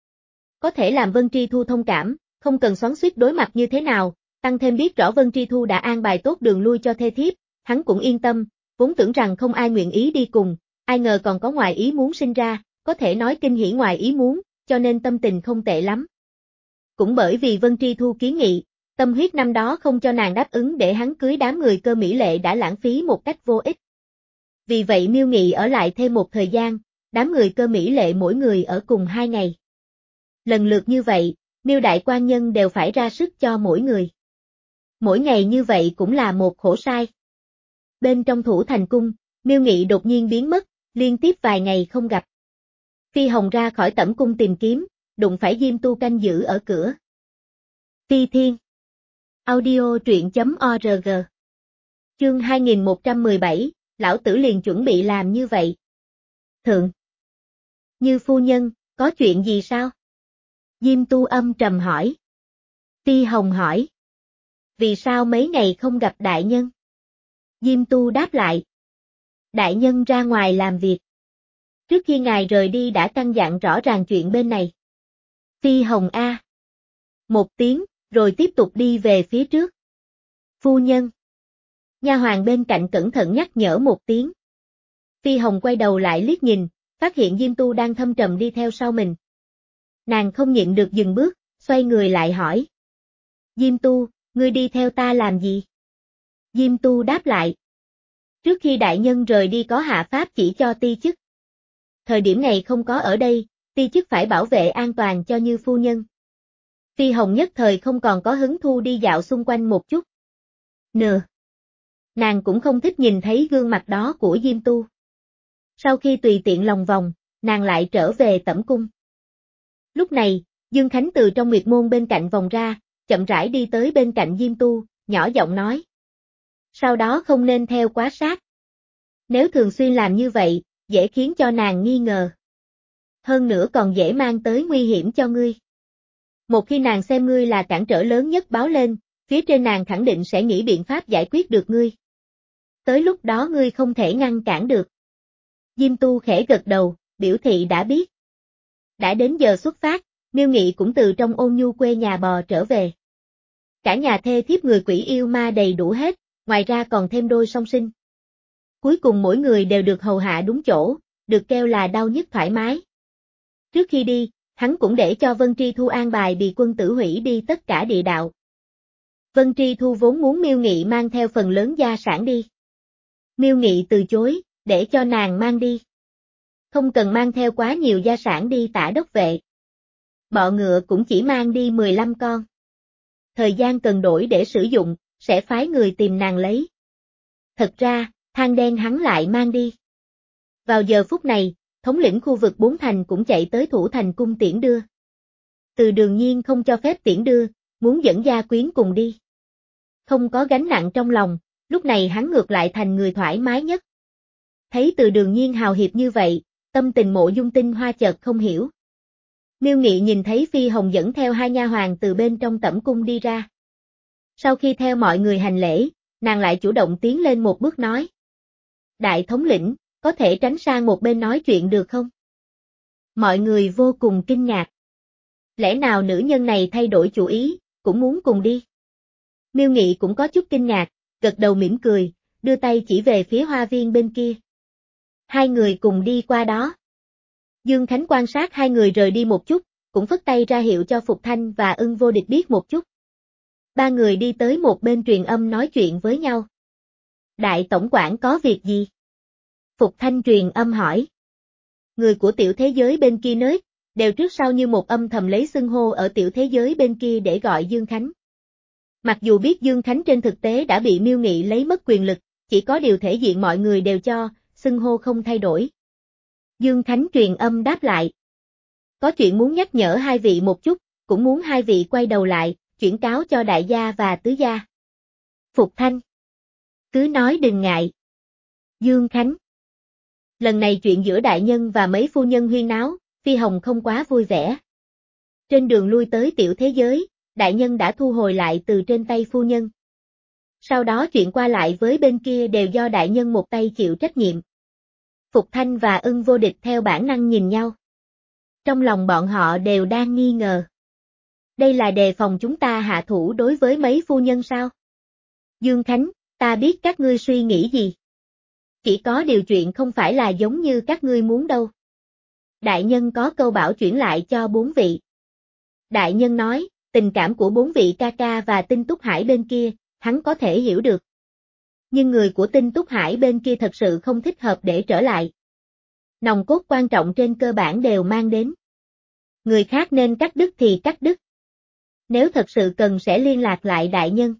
Có thể làm Vân Tri Thu thông cảm, không cần xoắn xuýt đối mặt như thế nào, tăng thêm biết rõ Vân Tri Thu đã an bài tốt đường lui cho thê thiếp, hắn cũng yên tâm, vốn tưởng rằng không ai nguyện ý đi cùng, ai ngờ còn có ngoài ý muốn sinh ra, có thể nói kinh hỉ ngoài ý muốn, cho nên tâm tình không tệ lắm. Cũng bởi vì Vân Tri Thu kiến nghị, tâm huyết năm đó không cho nàng đáp ứng để hắn cưới đám người Cơ Mỹ Lệ đã lãng phí một cách vô ích. Vì vậy Miêu Nghị ở lại thêm một thời gian, đám người Cơ Mỹ Lệ mỗi người ở cùng hai ngày. Lần lượt như vậy, Miêu đại quan nhân đều phải ra sức cho mỗi người. Mỗi ngày như vậy cũng là một khổ sai. Bên trong thủ thành cung, Miêu Nghị đột nhiên biến mất, liên tiếp vài ngày không gặp. Phi Hồng ra khỏi tẩm cung tìm kiếm, đụng phải Diêm Tu canh giữ ở cửa. Phi Thiên. Audio truyện chấm org. Chương hai nghìn một trăm mười bảy, lão tử liền chuẩn bị làm như vậy. Thượng. Như phu nhân, có chuyện gì sao? Diêm Tu âm trầm hỏi. Phi Hồng hỏi. Vì sao mấy ngày không gặp đại nhân? Diêm Tu đáp lại. Đại nhân ra ngoài làm việc. Trước khi ngài rời đi đã căn dặn rõ ràng chuyện bên này. Phi Hồng A. Một tiếng, rồi tiếp tục đi về phía trước. Phu nhân. Nha hoàn bên cạnh cẩn thận nhắc nhở một tiếng. Phi Hồng quay đầu lại liếc nhìn, phát hiện Diêm Tu đang thâm trầm đi theo sau mình. Nàng không nhịn được dừng bước, xoay người lại hỏi. Diêm Tu, ngươi đi theo ta làm gì? Diêm Tu đáp lại. Trước khi đại nhân rời đi có hạ pháp chỉ cho ti chức. Thời điểm này không có ở đây, ti chức phải bảo vệ an toàn cho Như phu nhân. Phi Hồng nhất thời không còn có hứng thu đi dạo xung quanh một chút. Nờ. Nàng cũng không thích nhìn thấy gương mặt đó của Diêm Tu. Sau khi tùy tiện lòng vòng, nàng lại trở về tẩm cung. Lúc này, Dương Khánh từ trong nguyệt môn bên cạnh vòng ra, chậm rãi đi tới bên cạnh Diêm Tu, nhỏ giọng nói. Sau đó không nên theo quá sát. Nếu thường xuyên làm như vậy, dễ khiến cho nàng nghi ngờ. Hơn nữa còn dễ mang tới nguy hiểm cho ngươi. Một khi nàng xem ngươi là cản trở lớn nhất báo lên, phía trên nàng khẳng định sẽ nghĩ biện pháp giải quyết được ngươi. Tới lúc đó ngươi không thể ngăn cản được. Diêm Tu khẽ gật đầu, biểu thị đã biết. Đã đến giờ xuất phát, Miêu Nghị cũng từ trong Ôn Nhu quê nhà bò trở về. Cả nhà thê thiếp người quỷ yêu ma đầy đủ hết, ngoài ra còn thêm đôi song sinh. Cuối cùng mỗi người đều được hầu hạ đúng chỗ, được kêu là đau nhất thoải mái. Trước khi đi, hắn cũng để cho Vân Tri Thu an bài bị quân tử hủy đi tất cả địa đạo. Vân Tri Thu vốn muốn Miêu Nghị mang theo phần lớn gia sản đi. Miêu Nghị từ chối, để cho nàng mang đi. Không cần mang theo quá nhiều gia sản đi Tả đốc vệ. Bọ ngựa cũng chỉ mang đi mười lăm con. Thời gian cần đổi để sử dụng, sẽ phái người tìm nàng lấy. Thật ra, than đen hắn lại mang đi. Vào giờ phút này, thống lĩnh khu vực bốn thành cũng chạy tới Thủ Thành cung tiễn đưa. Từ Đường Nhiên không cho phép tiễn đưa, muốn dẫn gia quyến cùng đi. Không có gánh nặng trong lòng, lúc này hắn ngược lại thành người thoải mái nhất. Thấy Từ Đường Nhiên hào hiệp như vậy, tâm tình Mộ Dung Tinh Hoa chợt không hiểu. Miêu Nghị nhìn thấy Phi Hồng dẫn theo hai nha hoàn từ bên trong tẩm cung đi ra. Sau khi theo mọi người hành lễ, nàng lại chủ động tiến lên một bước nói. Đại thống lĩnh, có thể tránh sang một bên nói chuyện được không? Mọi người vô cùng kinh ngạc. Lẽ nào nữ nhân này thay đổi chủ ý, cũng muốn cùng đi? Miêu Nghị cũng có chút kinh ngạc, gật đầu mỉm cười, đưa tay chỉ về phía hoa viên bên kia. Hai người cùng đi qua đó. Dương Khánh quan sát hai người rời đi một chút, cũng phất tay ra hiệu cho Phục Thanh và Ưng Vô Địch biết một chút. Ba người đi tới một bên truyền âm nói chuyện với nhau. Đại tổng quản có việc gì? Phục Thanh truyền âm hỏi. Người của tiểu thế giới bên kia nết, đều trước sau như một âm thầm lấy xưng hô ở tiểu thế giới bên kia để gọi Dương Khánh. Mặc dù biết Dương Khánh trên thực tế đã bị Miêu Nghị lấy mất quyền lực, chỉ có điều thể diện mọi người đều cho, xưng hô không thay đổi. Dương Khánh truyền âm đáp lại. Có chuyện muốn nhắc nhở hai vị một chút, cũng muốn hai vị quay đầu lại, chuyển cáo cho đại gia và tứ gia. Phục Thanh. Cứ nói đừng ngại. Dương Khánh. Lần này chuyện giữa đại nhân và mấy phu nhân huyên náo, Phi Hồng không quá vui vẻ. Trên đường lui tới tiểu thế giới, đại nhân đã thu hồi lại từ trên tay phu nhân. Sau đó chuyện qua lại với bên kia đều do đại nhân một tay chịu trách nhiệm. Phục Thanh và Ưng Vô Địch theo bản năng nhìn nhau. Trong lòng bọn họ đều đang nghi ngờ. Đây là đề phòng chúng ta hạ thủ đối với mấy phu nhân sao? Dương Khánh, ta biết các ngươi suy nghĩ gì. Chỉ có điều chuyện không phải là giống như các ngươi muốn đâu. Đại nhân có câu bảo chuyển lại cho bốn vị. Đại nhân nói, tình cảm của bốn vị ca ca và Tinh Túc Hải bên kia, hắn có thể hiểu được. Nhưng người của Tinh Túc Hải bên kia thật sự không thích hợp để trở lại. Nòng cốt quan trọng trên cơ bản đều mang đến. Người khác nên cắt đứt thì cắt đứt. Nếu thật sự cần sẽ liên lạc lại đại nhân.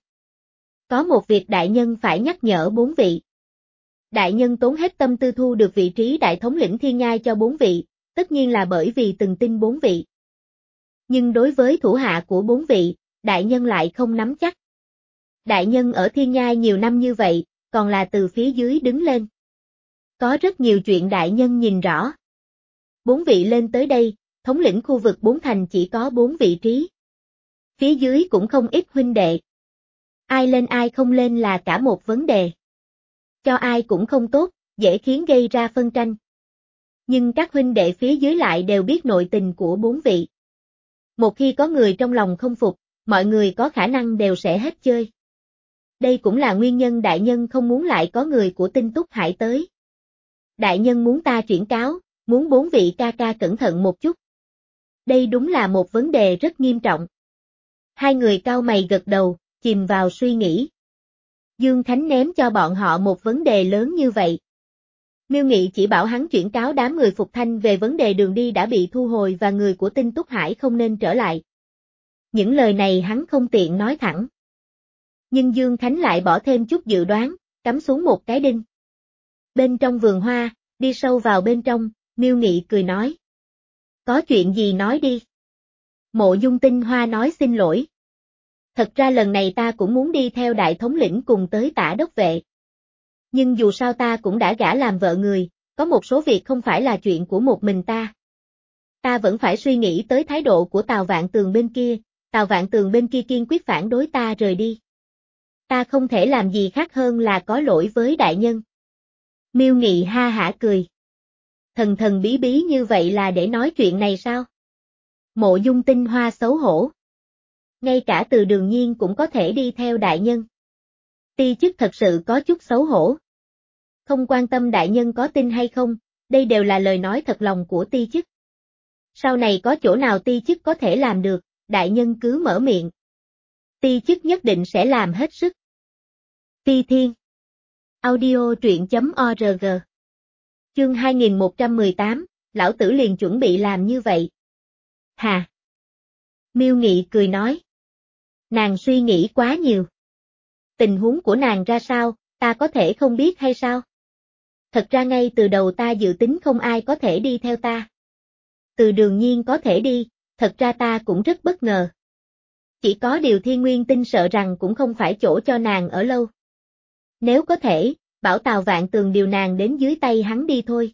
Có một việc đại nhân phải nhắc nhở bốn vị. Đại nhân tốn hết tâm tư thu được vị trí đại thống lĩnh thiên nhai cho bốn vị, tất nhiên là bởi vì từng tin bốn vị. Nhưng đối với thủ hạ của bốn vị, đại nhân lại không nắm chắc. Đại nhân ở thiên nhai nhiều năm như vậy, còn là từ phía dưới đứng lên. Có rất nhiều chuyện đại nhân nhìn rõ. Bốn vị lên tới đây, thống lĩnh khu vực bốn thành chỉ có bốn vị trí. Phía dưới cũng không ít huynh đệ. Ai lên ai không lên là cả một vấn đề. Cho ai cũng không tốt, dễ khiến gây ra phân tranh. Nhưng các huynh đệ phía dưới lại đều biết nội tình của bốn vị. Một khi có người trong lòng không phục, mọi người có khả năng đều sẽ hết chơi. Đây cũng là nguyên nhân đại nhân không muốn lại có người của Tinh Túc Hải tới. Đại nhân muốn ta chuyển cáo, muốn bốn vị ca ca cẩn thận một chút. Đây đúng là một vấn đề rất nghiêm trọng. Hai người cau mày gật đầu, chìm vào suy nghĩ. Dương Khánh ném cho bọn họ một vấn đề lớn như vậy. Miêu Nghị chỉ bảo hắn chuyển cáo đám người Phục Thanh về vấn đề đường đi đã bị thu hồi và người của Tinh Túc Hải không nên trở lại. Những lời này hắn không tiện nói thẳng. Nhưng Dương Khánh lại bỏ thêm chút dự đoán, cắm xuống một cái đinh. Bên trong vườn hoa, đi sâu vào bên trong, Miêu Nghị cười nói. Có chuyện gì nói đi. Mộ Dung Tinh Hoa nói xin lỗi. Thật ra lần này ta cũng muốn đi theo đại thống lĩnh cùng tới Tả đốc vệ. Nhưng dù sao ta cũng đã gả làm vợ người, có một số việc không phải là chuyện của một mình ta. Ta vẫn phải suy nghĩ tới thái độ của Tào Vạn Tường bên kia, Tào Vạn Tường bên kia kiên quyết phản đối ta rời đi. Ta không thể làm gì khác hơn là có lỗi với đại nhân. Miêu Nghị ha hả cười. Thần thần bí bí như vậy là để nói chuyện này sao? Mộ Dung Tinh Hoa xấu hổ. Ngay cả Từ Đường Nhiên cũng có thể đi theo đại nhân. Ti chức thật sự có chút xấu hổ. Không quan tâm đại nhân có tin hay không, đây đều là lời nói thật lòng của ti chức. Sau này có chỗ nào ti chức có thể làm được, đại nhân cứ mở miệng. Ti chức nhất định sẽ làm hết sức. Ti Thiên. Audio truyện chấm org. Chương hai nghìn một trăm mười tám, lão tử liền chuẩn bị làm như vậy. Hà. Miêu Nghị cười nói. Nàng suy nghĩ quá nhiều. Tình huống của nàng ra sao, ta có thể không biết hay sao? Thật ra ngay từ đầu ta dự tính không ai có thể đi theo ta. Từ Đường Nhiên có thể đi, thật ra ta cũng rất bất ngờ. Chỉ có điều Thiên Nguyên Tinh sợ rằng cũng không phải chỗ cho nàng ở lâu. Nếu có thể, bảo Tào Vạn Tường điều nàng đến dưới tay hắn đi thôi.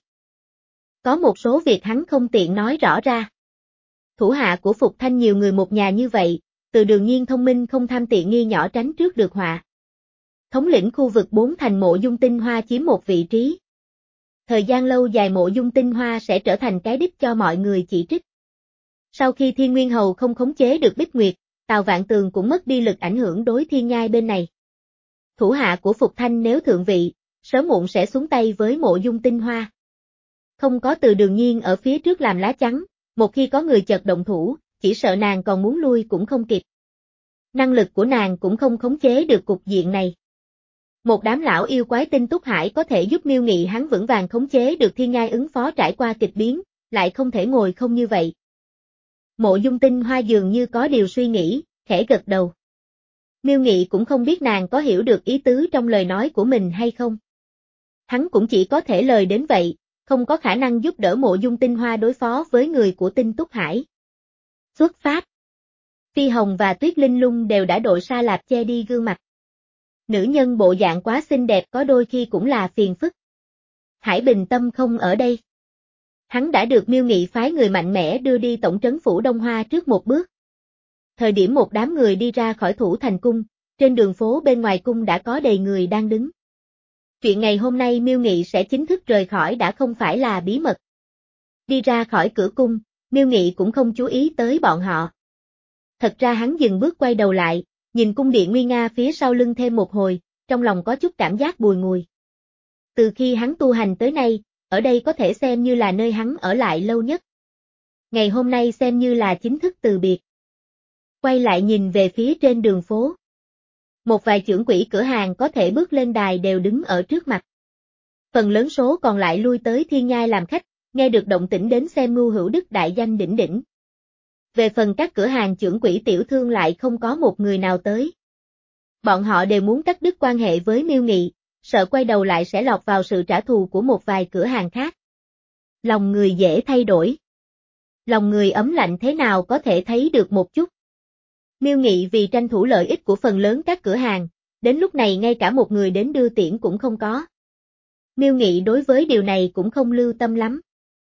Có một số việc hắn không tiện nói rõ ra. Thủ hạ của Phục Thanh nhiều người một nhà như vậy, Từ Đường Nhiên thông minh không tham tiện nghi nhỏ tránh trước được họa. Thống lĩnh khu vực bốn thành Mộ Dung Tinh Hoa chiếm một vị trí. Thời gian lâu dài Mộ Dung Tinh Hoa sẽ trở thành cái đích cho mọi người chỉ trích. Sau khi Thiên Nguyên Hầu không khống chế được Bích Nguyệt, Tào Vạn Tường cũng mất đi lực ảnh hưởng đối Thiên Nhai bên này. Thủ hạ của Phục Thanh nếu thượng vị, sớm muộn sẽ xuống tay với Mộ Dung Tinh Hoa. Không có Từ Đường Nhiên ở phía trước làm lá chắn, một khi có người chợt động thủ, chỉ sợ nàng còn muốn lui cũng không kịp. Năng lực của nàng cũng không khống chế được cục diện này. Một đám lão yêu quái tinh túc hải có thể giúp Miêu Nghị hắn vững vàng khống chế được Thiên Nhai ứng phó trải qua kịch biến, lại không thể ngồi không như vậy. Mộ Dung Tinh Hoa dường như có điều suy nghĩ, khẽ gật đầu. Miêu Nghị cũng không biết nàng có hiểu được ý tứ trong lời nói của mình hay không. Hắn cũng chỉ có thể lời đến vậy, không có khả năng giúp đỡ Mộ Dung Tinh Hoa đối phó với người của Tinh Túc Hải. Xuất phát. Phi Hồng và Tuyết Linh Lung đều đã đội sa lạp che đi gương mặt. Nữ nhân bộ dạng quá xinh đẹp có đôi khi cũng là phiền phức. Hải Bình Tâm không ở đây. Hắn đã được Miêu Nghị phái người mạnh mẽ đưa đi tổng trấn phủ Đông Hoa trước một bước. Thời điểm một đám người đi ra khỏi Thủ Thành Cung, trên đường phố bên ngoài cung đã có đầy người đang đứng. Chuyện ngày hôm nay Miêu Nghị sẽ chính thức rời khỏi đã không phải là bí mật. Đi ra khỏi cửa cung, Miêu Nghị cũng không chú ý tới bọn họ. Thật ra hắn dừng bước quay đầu lại, nhìn cung điện nguy nga phía sau lưng thêm một hồi, trong lòng có chút cảm giác bùi ngùi. Từ khi hắn tu hành tới nay, ở đây có thể xem như là nơi hắn ở lại lâu nhất. Ngày hôm nay xem như là chính thức từ biệt. Quay lại nhìn về phía trên đường phố. Một vài trưởng quỹ cửa hàng có thể bước lên đài đều đứng ở trước mặt. Phần lớn số còn lại lui tới Thiên Nhai làm khách, nghe được động tĩnh đến xem Ngưu Hữu Đức đại danh đỉnh đỉnh. Về phần các cửa hàng trưởng quỹ tiểu thương lại không có một người nào tới. Bọn họ đều muốn cắt đứt quan hệ với Miêu Nghị, sợ quay đầu lại sẽ lọt vào sự trả thù của một vài cửa hàng khác. Lòng người dễ thay đổi. Lòng người ấm lạnh thế nào có thể thấy được một chút. Miêu Nghị vì tranh thủ lợi ích của phần lớn các cửa hàng, đến lúc này ngay cả một người đến đưa tiễn cũng không có. Miêu Nghị đối với điều này cũng không lưu tâm lắm.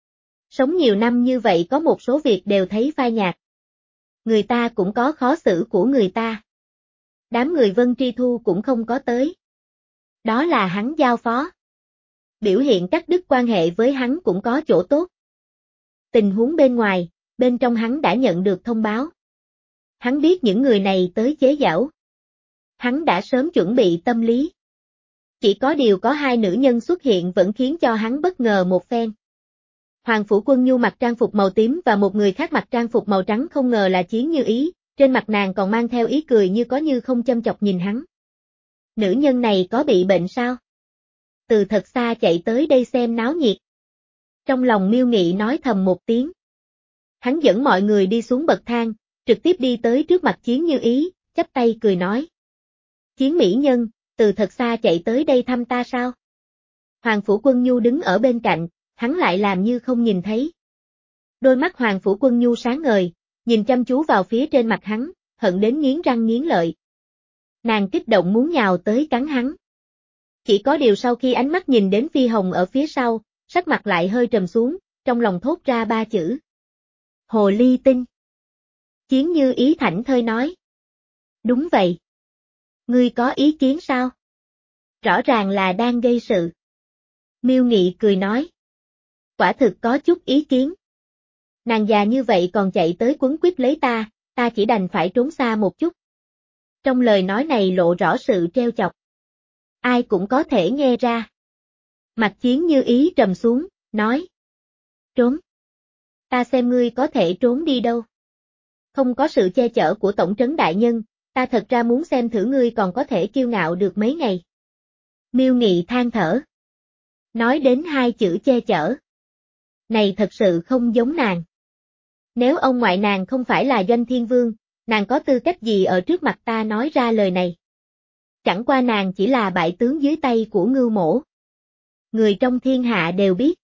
Sống nhiều năm như vậy có một số việc đều thấy phai nhạt. Người ta cũng có khó xử của người ta. Đám người Vân Tri Thu cũng không có tới. Đó là hắn giao phó. Biểu hiện cắt đứt quan hệ với hắn cũng có chỗ tốt. Tình huống bên ngoài, bên trong hắn đã nhận được thông báo. Hắn biết những người này tới chế giễu. Hắn đã sớm chuẩn bị tâm lý. Chỉ có điều có hai nữ nhân xuất hiện vẫn khiến cho hắn bất ngờ một phen. Hoàng Phủ Quân Nhu mặc trang phục màu tím và một người khác mặc trang phục màu trắng không ngờ là Chiến Như Ý, trên mặt nàng còn mang theo ý cười như có như không châm chọc nhìn hắn. Nữ nhân này có bị bệnh sao? Từ thật xa chạy tới đây xem náo nhiệt. Trong lòng Miêu Nghị nói thầm một tiếng. Hắn dẫn mọi người đi xuống bậc thang, trực tiếp đi tới trước mặt Chiến Như Ý, chắp tay cười nói. Chiến mỹ nhân, từ thật xa chạy tới đây thăm ta sao? Hoàng Phủ Quân Nhu đứng ở bên cạnh, hắn lại làm như không nhìn thấy. Đôi mắt Hoàng Phủ Quân Nhu sáng ngời, nhìn chăm chú vào phía trên mặt hắn, hận đến nghiến răng nghiến lợi. Nàng kích động muốn nhào tới cắn hắn. Chỉ có điều sau khi ánh mắt nhìn đến Phi Hồng ở phía sau, sắc mặt lại hơi trầm xuống, trong lòng thốt ra ba chữ. Hồ ly tinh. Chiến Như Ý thảnh thơi nói. Đúng vậy. Ngươi có ý kiến sao? Rõ ràng là đang gây sự. Miêu Nghị cười nói. Quả thực có chút ý kiến. Nàng già như vậy còn chạy tới quấn quýt lấy ta, ta chỉ đành phải trốn xa một chút. Trong lời nói này lộ rõ sự trêu chọc. Ai cũng có thể nghe ra. Mặt Chiến Như Ý trầm xuống, nói. Trốn. Ta xem ngươi có thể trốn đi đâu. Không có sự che chở của tổng trấn đại nhân, ta thật ra muốn xem thử ngươi còn có thể kiêu ngạo được mấy ngày. Miêu Nghị than thở. Nói đến hai chữ che chở. Này thật sự không giống nàng. Nếu ông ngoại nàng không phải là Doanh Thiên Vương, nàng có tư cách gì ở trước mặt ta nói ra lời này. Chẳng qua nàng chỉ là bại tướng dưới tay của Ngưu Mỗ. Người trong thiên hạ đều biết.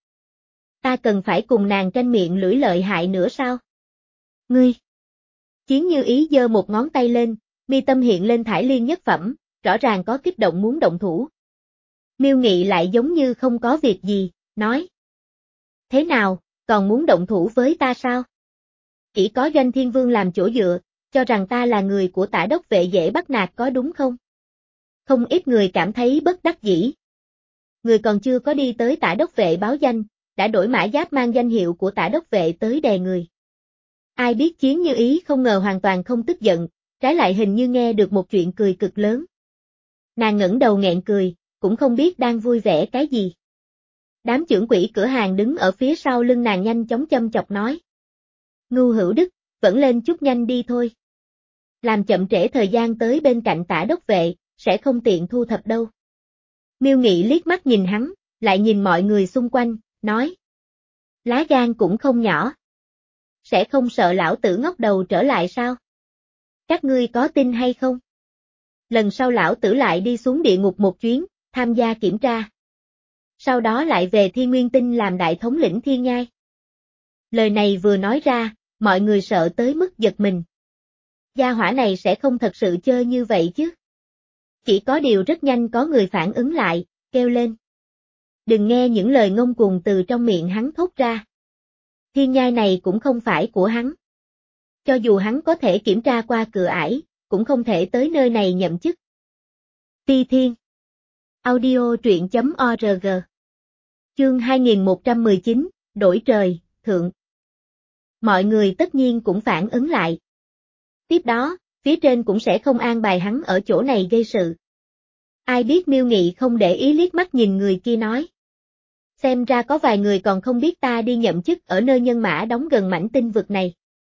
Ta cần phải cùng nàng tranh miệng lưỡi lợi hại nữa sao? Ngươi! Chiến Như Ý giơ một ngón tay lên, mi tâm hiện lên thải liên nhất phẩm, rõ ràng có kích động muốn động thủ. Miêu Nghị lại giống như không có việc gì, nói. Thế nào, còn muốn động thủ với ta sao? Chỉ có Doanh Thiên Vương làm chỗ dựa, cho rằng ta là người của Tả Đốc Vệ dễ bắt nạt có đúng không? Không ít người cảm thấy bất đắc dĩ. Người còn chưa có đi tới Tả Đốc Vệ báo danh, đã đổi mã giáp mang danh hiệu của Tả Đốc Vệ tới đè người. Ai biết Chiến Như Ý không ngờ hoàn toàn không tức giận, trái lại hình như nghe được một chuyện cười cực lớn. Nàng ngẩng đầu nghẹn cười, cũng không biết đang vui vẻ cái gì. Đám trưởng quỹ cửa hàng đứng ở phía sau lưng nàng nhanh chóng châm chọc nói. Ngưu Hữu Đức, vẫn lên chút nhanh đi thôi. Làm chậm trễ thời gian tới bên cạnh Tả Đốc Vệ, sẽ không tiện thu thập đâu. Miêu Nghị liếc mắt nhìn hắn, lại nhìn mọi người xung quanh, nói. Lá gan cũng không nhỏ. Sẽ không sợ lão tử ngóc đầu trở lại sao? Các ngươi có tin hay không? Lần sau lão tử lại đi xuống địa ngục một chuyến, tham gia kiểm tra. Sau đó lại về Thiên Nguyên Tinh làm đại thống lĩnh Thiên Nhai. Lời này vừa nói ra, mọi người sợ tới mức giật mình. Gia hỏa này sẽ không thật sự chơi như vậy chứ. Chỉ có điều rất nhanh có người phản ứng lại, kêu lên. Đừng nghe những lời ngông cuồng từ trong miệng hắn thốt ra. Thiên Nhai này cũng không phải của hắn. Cho dù hắn có thể kiểm tra qua cửa ải, cũng không thể tới nơi này nhậm chức. Ti Thiên. Audio truyện chấm org. Chương hai nghìn một trăm mười chín, đổi trời, thượng. Mọi người tất nhiên cũng phản ứng lại. Tiếp đó, phía trên cũng sẽ không an bài hắn ở chỗ này gây sự. Ai biết Miêu Nghị không để ý liếc mắt nhìn người kia nói. Xem ra có vài người còn không biết ta đi nhậm chức ở nơi nhân mã đóng gần mảnh tinh vực này.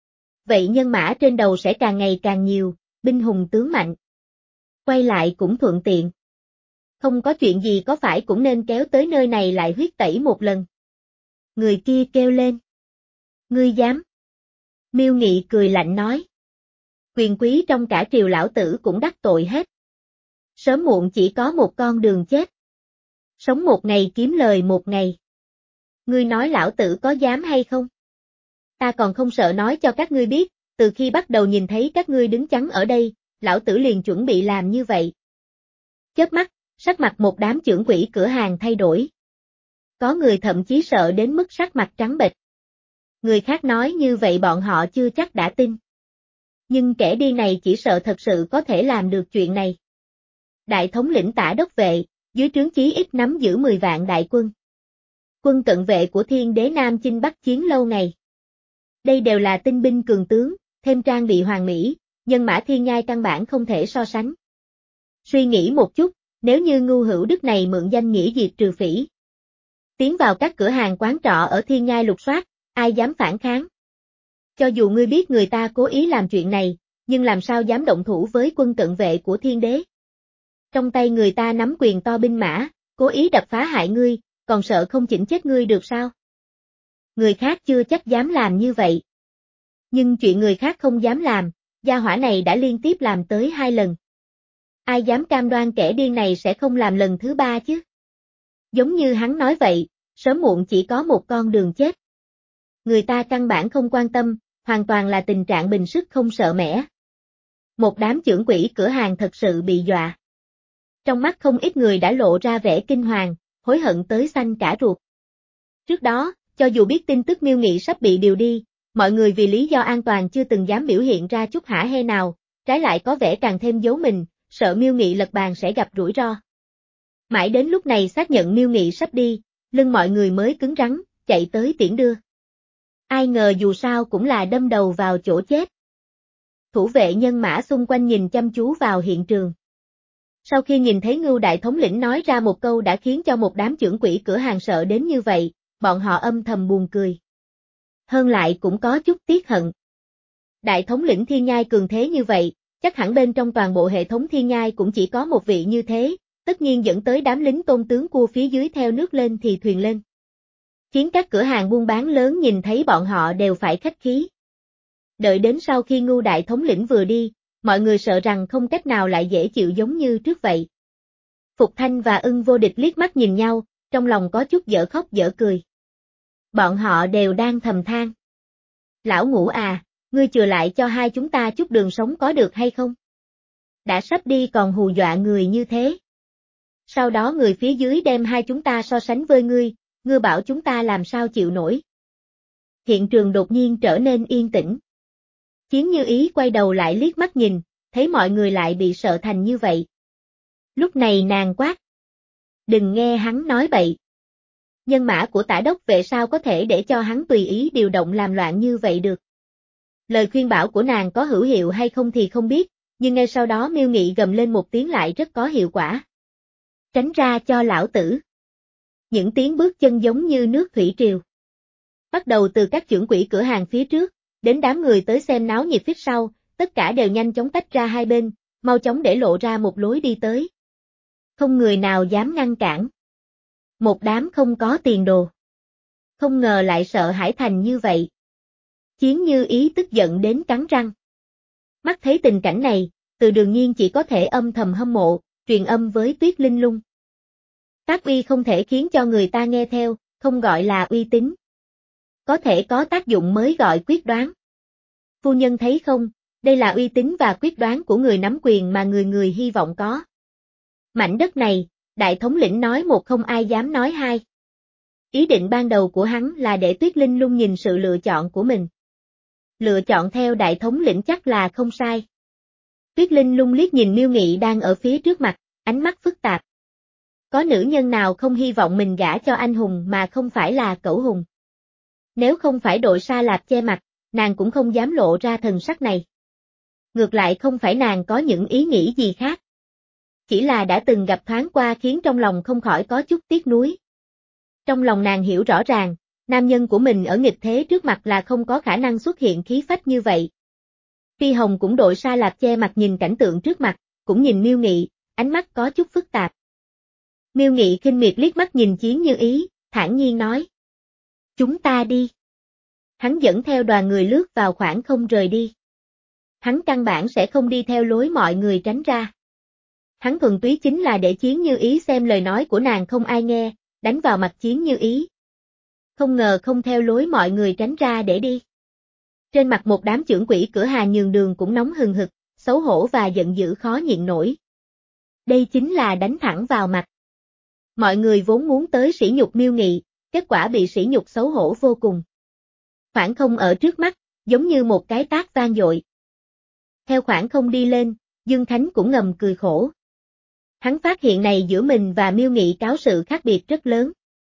Vậy nhân mã trên đầu sẽ càng ngày càng nhiều, binh hùng tướng mạnh. Quay lại cũng thuận tiện. Không có chuyện gì có phải cũng nên kéo tới nơi này lại huyết tẩy một lần. Người kia kêu lên. Ngươi dám? Miêu Nghị cười lạnh nói. Quyền quý trong cả triều lão tử cũng đắc tội hết. Sớm muộn chỉ có một con đường chết. Sống một ngày kiếm lời một ngày. Ngươi nói lão tử có dám hay không? Ta còn không sợ nói cho các ngươi biết, từ khi bắt đầu nhìn thấy các ngươi đứng chắn ở đây, lão tử liền chuẩn bị làm như vậy. Chớp mắt, sắc mặt một đám trưởng quỹ cửa hàng thay đổi. Có người thậm chí sợ đến mức sắc mặt trắng bệch. Người khác nói như vậy bọn họ chưa chắc đã tin. Nhưng kẻ điên này chỉ sợ thật sự có thể làm được chuyện này. Đại thống lĩnh Tả Đốc Vệ, dưới trướng chí ít nắm giữ mười vạn đại quân. Quân cận vệ của Thiên Đế Nam chinh bắc chiến lâu ngày. Đây đều là tinh binh cường tướng, thêm trang bị hoàn mỹ, nhân mã Thiên Nhai căn bản không thể so sánh. Suy nghĩ một chút, nếu như Ngưu Hữu Đức này mượn danh nghĩa diệt trừ phỉ, tiến vào các cửa hàng quán trọ ở Thiên Nhai lục soát, ai dám phản kháng? Cho dù ngươi biết người ta cố ý làm chuyện này, nhưng làm sao dám động thủ với quân cận vệ của Thiên Đế? Trong tay người ta nắm quyền to binh mã, cố ý đập phá hại ngươi, còn sợ không chỉnh chết ngươi được sao? Người khác chưa chắc dám làm như vậy. Nhưng chuyện người khác không dám làm, gia hỏa này đã liên tiếp làm tới hai lần. Ai dám cam đoan kẻ điên này sẽ không làm lần thứ ba chứ? Giống như hắn nói vậy, sớm muộn chỉ có một con đường chết. Người ta căn bản không quan tâm, hoàn toàn là tình trạng bình sức không sợ mẻ. Một đám trưởng quỹ cửa hàng thật sự bị dọa. Trong mắt không ít người đã lộ ra vẻ kinh hoàng, hối hận tới xanh cả ruột. Trước đó, cho dù biết tin tức Miêu Nghị sắp bị điều đi, mọi người vì lý do an toàn chưa từng dám biểu hiện ra chút hả hê nào, trái lại có vẻ càng thêm giấu mình, sợ Miêu Nghị lật bàn sẽ gặp rủi ro. Mãi đến lúc này xác nhận Miêu Nghị sắp đi, lưng mọi người mới cứng rắn, chạy tới tiễn đưa. Ai ngờ dù sao cũng là đâm đầu vào chỗ chết. Thủ vệ nhân mã xung quanh nhìn chăm chú vào hiện trường. Sau khi nhìn thấy Ngưu đại thống lĩnh nói ra một câu đã khiến cho một đám trưởng quỹ cửa hàng sợ đến như vậy, bọn họ âm thầm buồn cười. Hơn lại cũng có chút tiếc hận. Đại thống lĩnh Thiên Nhai cường thế như vậy, chắc hẳn bên trong toàn bộ hệ thống Thiên Nhai cũng chỉ có một vị như thế, tất nhiên dẫn tới đám lính tôn tướng cua phía dưới theo nước lên thì thuyền lên. Khiến các cửa hàng buôn bán lớn nhìn thấy bọn họ đều phải khách khí. Đợi đến sau khi Ngưu đại thống lĩnh vừa đi, mọi người sợ rằng không cách nào lại dễ chịu giống như trước vậy. Phục Thanh và Ưng Vô Địch liếc mắt nhìn nhau, trong lòng có chút dở khóc dở cười. Bọn họ đều đang thầm than. Lão Ngũ à, ngươi chừa lại cho hai chúng ta chút đường sống có được hay không? Đã sắp đi còn hù dọa người như thế. Sau đó người phía dưới đem hai chúng ta so sánh với ngươi, ngươi bảo chúng ta làm sao chịu nổi. Hiện trường đột nhiên trở nên yên tĩnh. Chiến Như Ý quay đầu lại liếc mắt nhìn, thấy mọi người lại bị sợ thành như vậy. Lúc này nàng quát. Đừng nghe hắn nói bậy. Nhân mã của tả đốc vệ sao có thể để cho hắn tùy ý điều động làm loạn như vậy được. Lời khuyên bảo của nàng có hữu hiệu hay không thì không biết, nhưng ngay sau đó Miêu Nghị gầm lên một tiếng lại rất có hiệu quả. Tránh ra cho lão tử. Những tiếng bước chân giống như nước thủy triều. Bắt đầu từ các trưởng quỹ cửa hàng phía trước, đến đám người tới xem náo nhiệt phía sau, tất cả đều nhanh chóng tách ra hai bên, mau chóng để lộ ra một lối đi tới. Không người nào dám ngăn cản. Một đám không có tiền đồ. Không ngờ lại sợ hãi thành như vậy. Chiến Như Ý tức giận đến cắn răng. Mắt thấy tình cảnh này, Từ Đường Nhiên chỉ có thể âm thầm hâm mộ, truyền âm với Tuyết Linh Lung. Tác uy không thể khiến cho người ta nghe theo, không gọi là uy tín. Có thể có tác dụng mới gọi quyết đoán. Phu nhân thấy không, đây là uy tín và quyết đoán của người nắm quyền mà người người hy vọng có. Mảnh đất này, đại thống lĩnh nói một không ai dám nói hai. Ý định ban đầu của hắn là để Tuyết Linh Lung nhìn sự lựa chọn của mình. Lựa chọn theo đại thống lĩnh chắc là không sai. Tuyết Linh Lung liếc nhìn Miêu Nghị đang ở phía trước mặt, ánh mắt phức tạp. Có nữ nhân nào không hy vọng mình gả cho anh hùng mà không phải là cẩu hùng. Nếu không phải đội Sa Lạp che mặt, nàng cũng không dám lộ ra thần sắc này. Ngược lại không phải nàng có những ý nghĩ gì khác. Chỉ là đã từng gặp thoáng qua khiến trong lòng không khỏi có chút tiếc nuối. Trong lòng nàng hiểu rõ ràng, nam nhân của mình ở nghịch thế trước mặt là không có khả năng xuất hiện khí phách như vậy. Phi Hồng cũng đội Sa Lạp che mặt nhìn cảnh tượng trước mặt, cũng nhìn Miêu Nghị, ánh mắt có chút phức tạp. Miêu Nghị khinh miệt liếc mắt nhìn Chiến Như Ý, thản nhiên nói. Chúng ta đi. Hắn dẫn theo đoàn người lướt vào khoảng không rời đi. Hắn căn bản sẽ không đi theo lối mọi người tránh ra. Hắn thuần túy chính là để Chiến Như Ý xem lời nói của nàng không ai nghe, đánh vào mặt Chiến Như Ý. Không ngờ không theo lối mọi người tránh ra để đi. Trên mặt một đám trưởng quỹ cửa hàng nhường đường cũng nóng hừng hực, xấu hổ và giận dữ khó nhịn nổi. Đây chính là đánh thẳng vào mặt. Mọi người vốn muốn tới sỉ nhục Miêu Nghị, kết quả bị sỉ nhục xấu hổ vô cùng. Khoảng không ở trước mắt, giống như một cái tát vang dội. Theo khoảng không đi lên, Dương Khánh cũng ngầm cười khổ. Hắn phát hiện này giữa mình và Miêu Nghị cáo sự khác biệt rất lớn.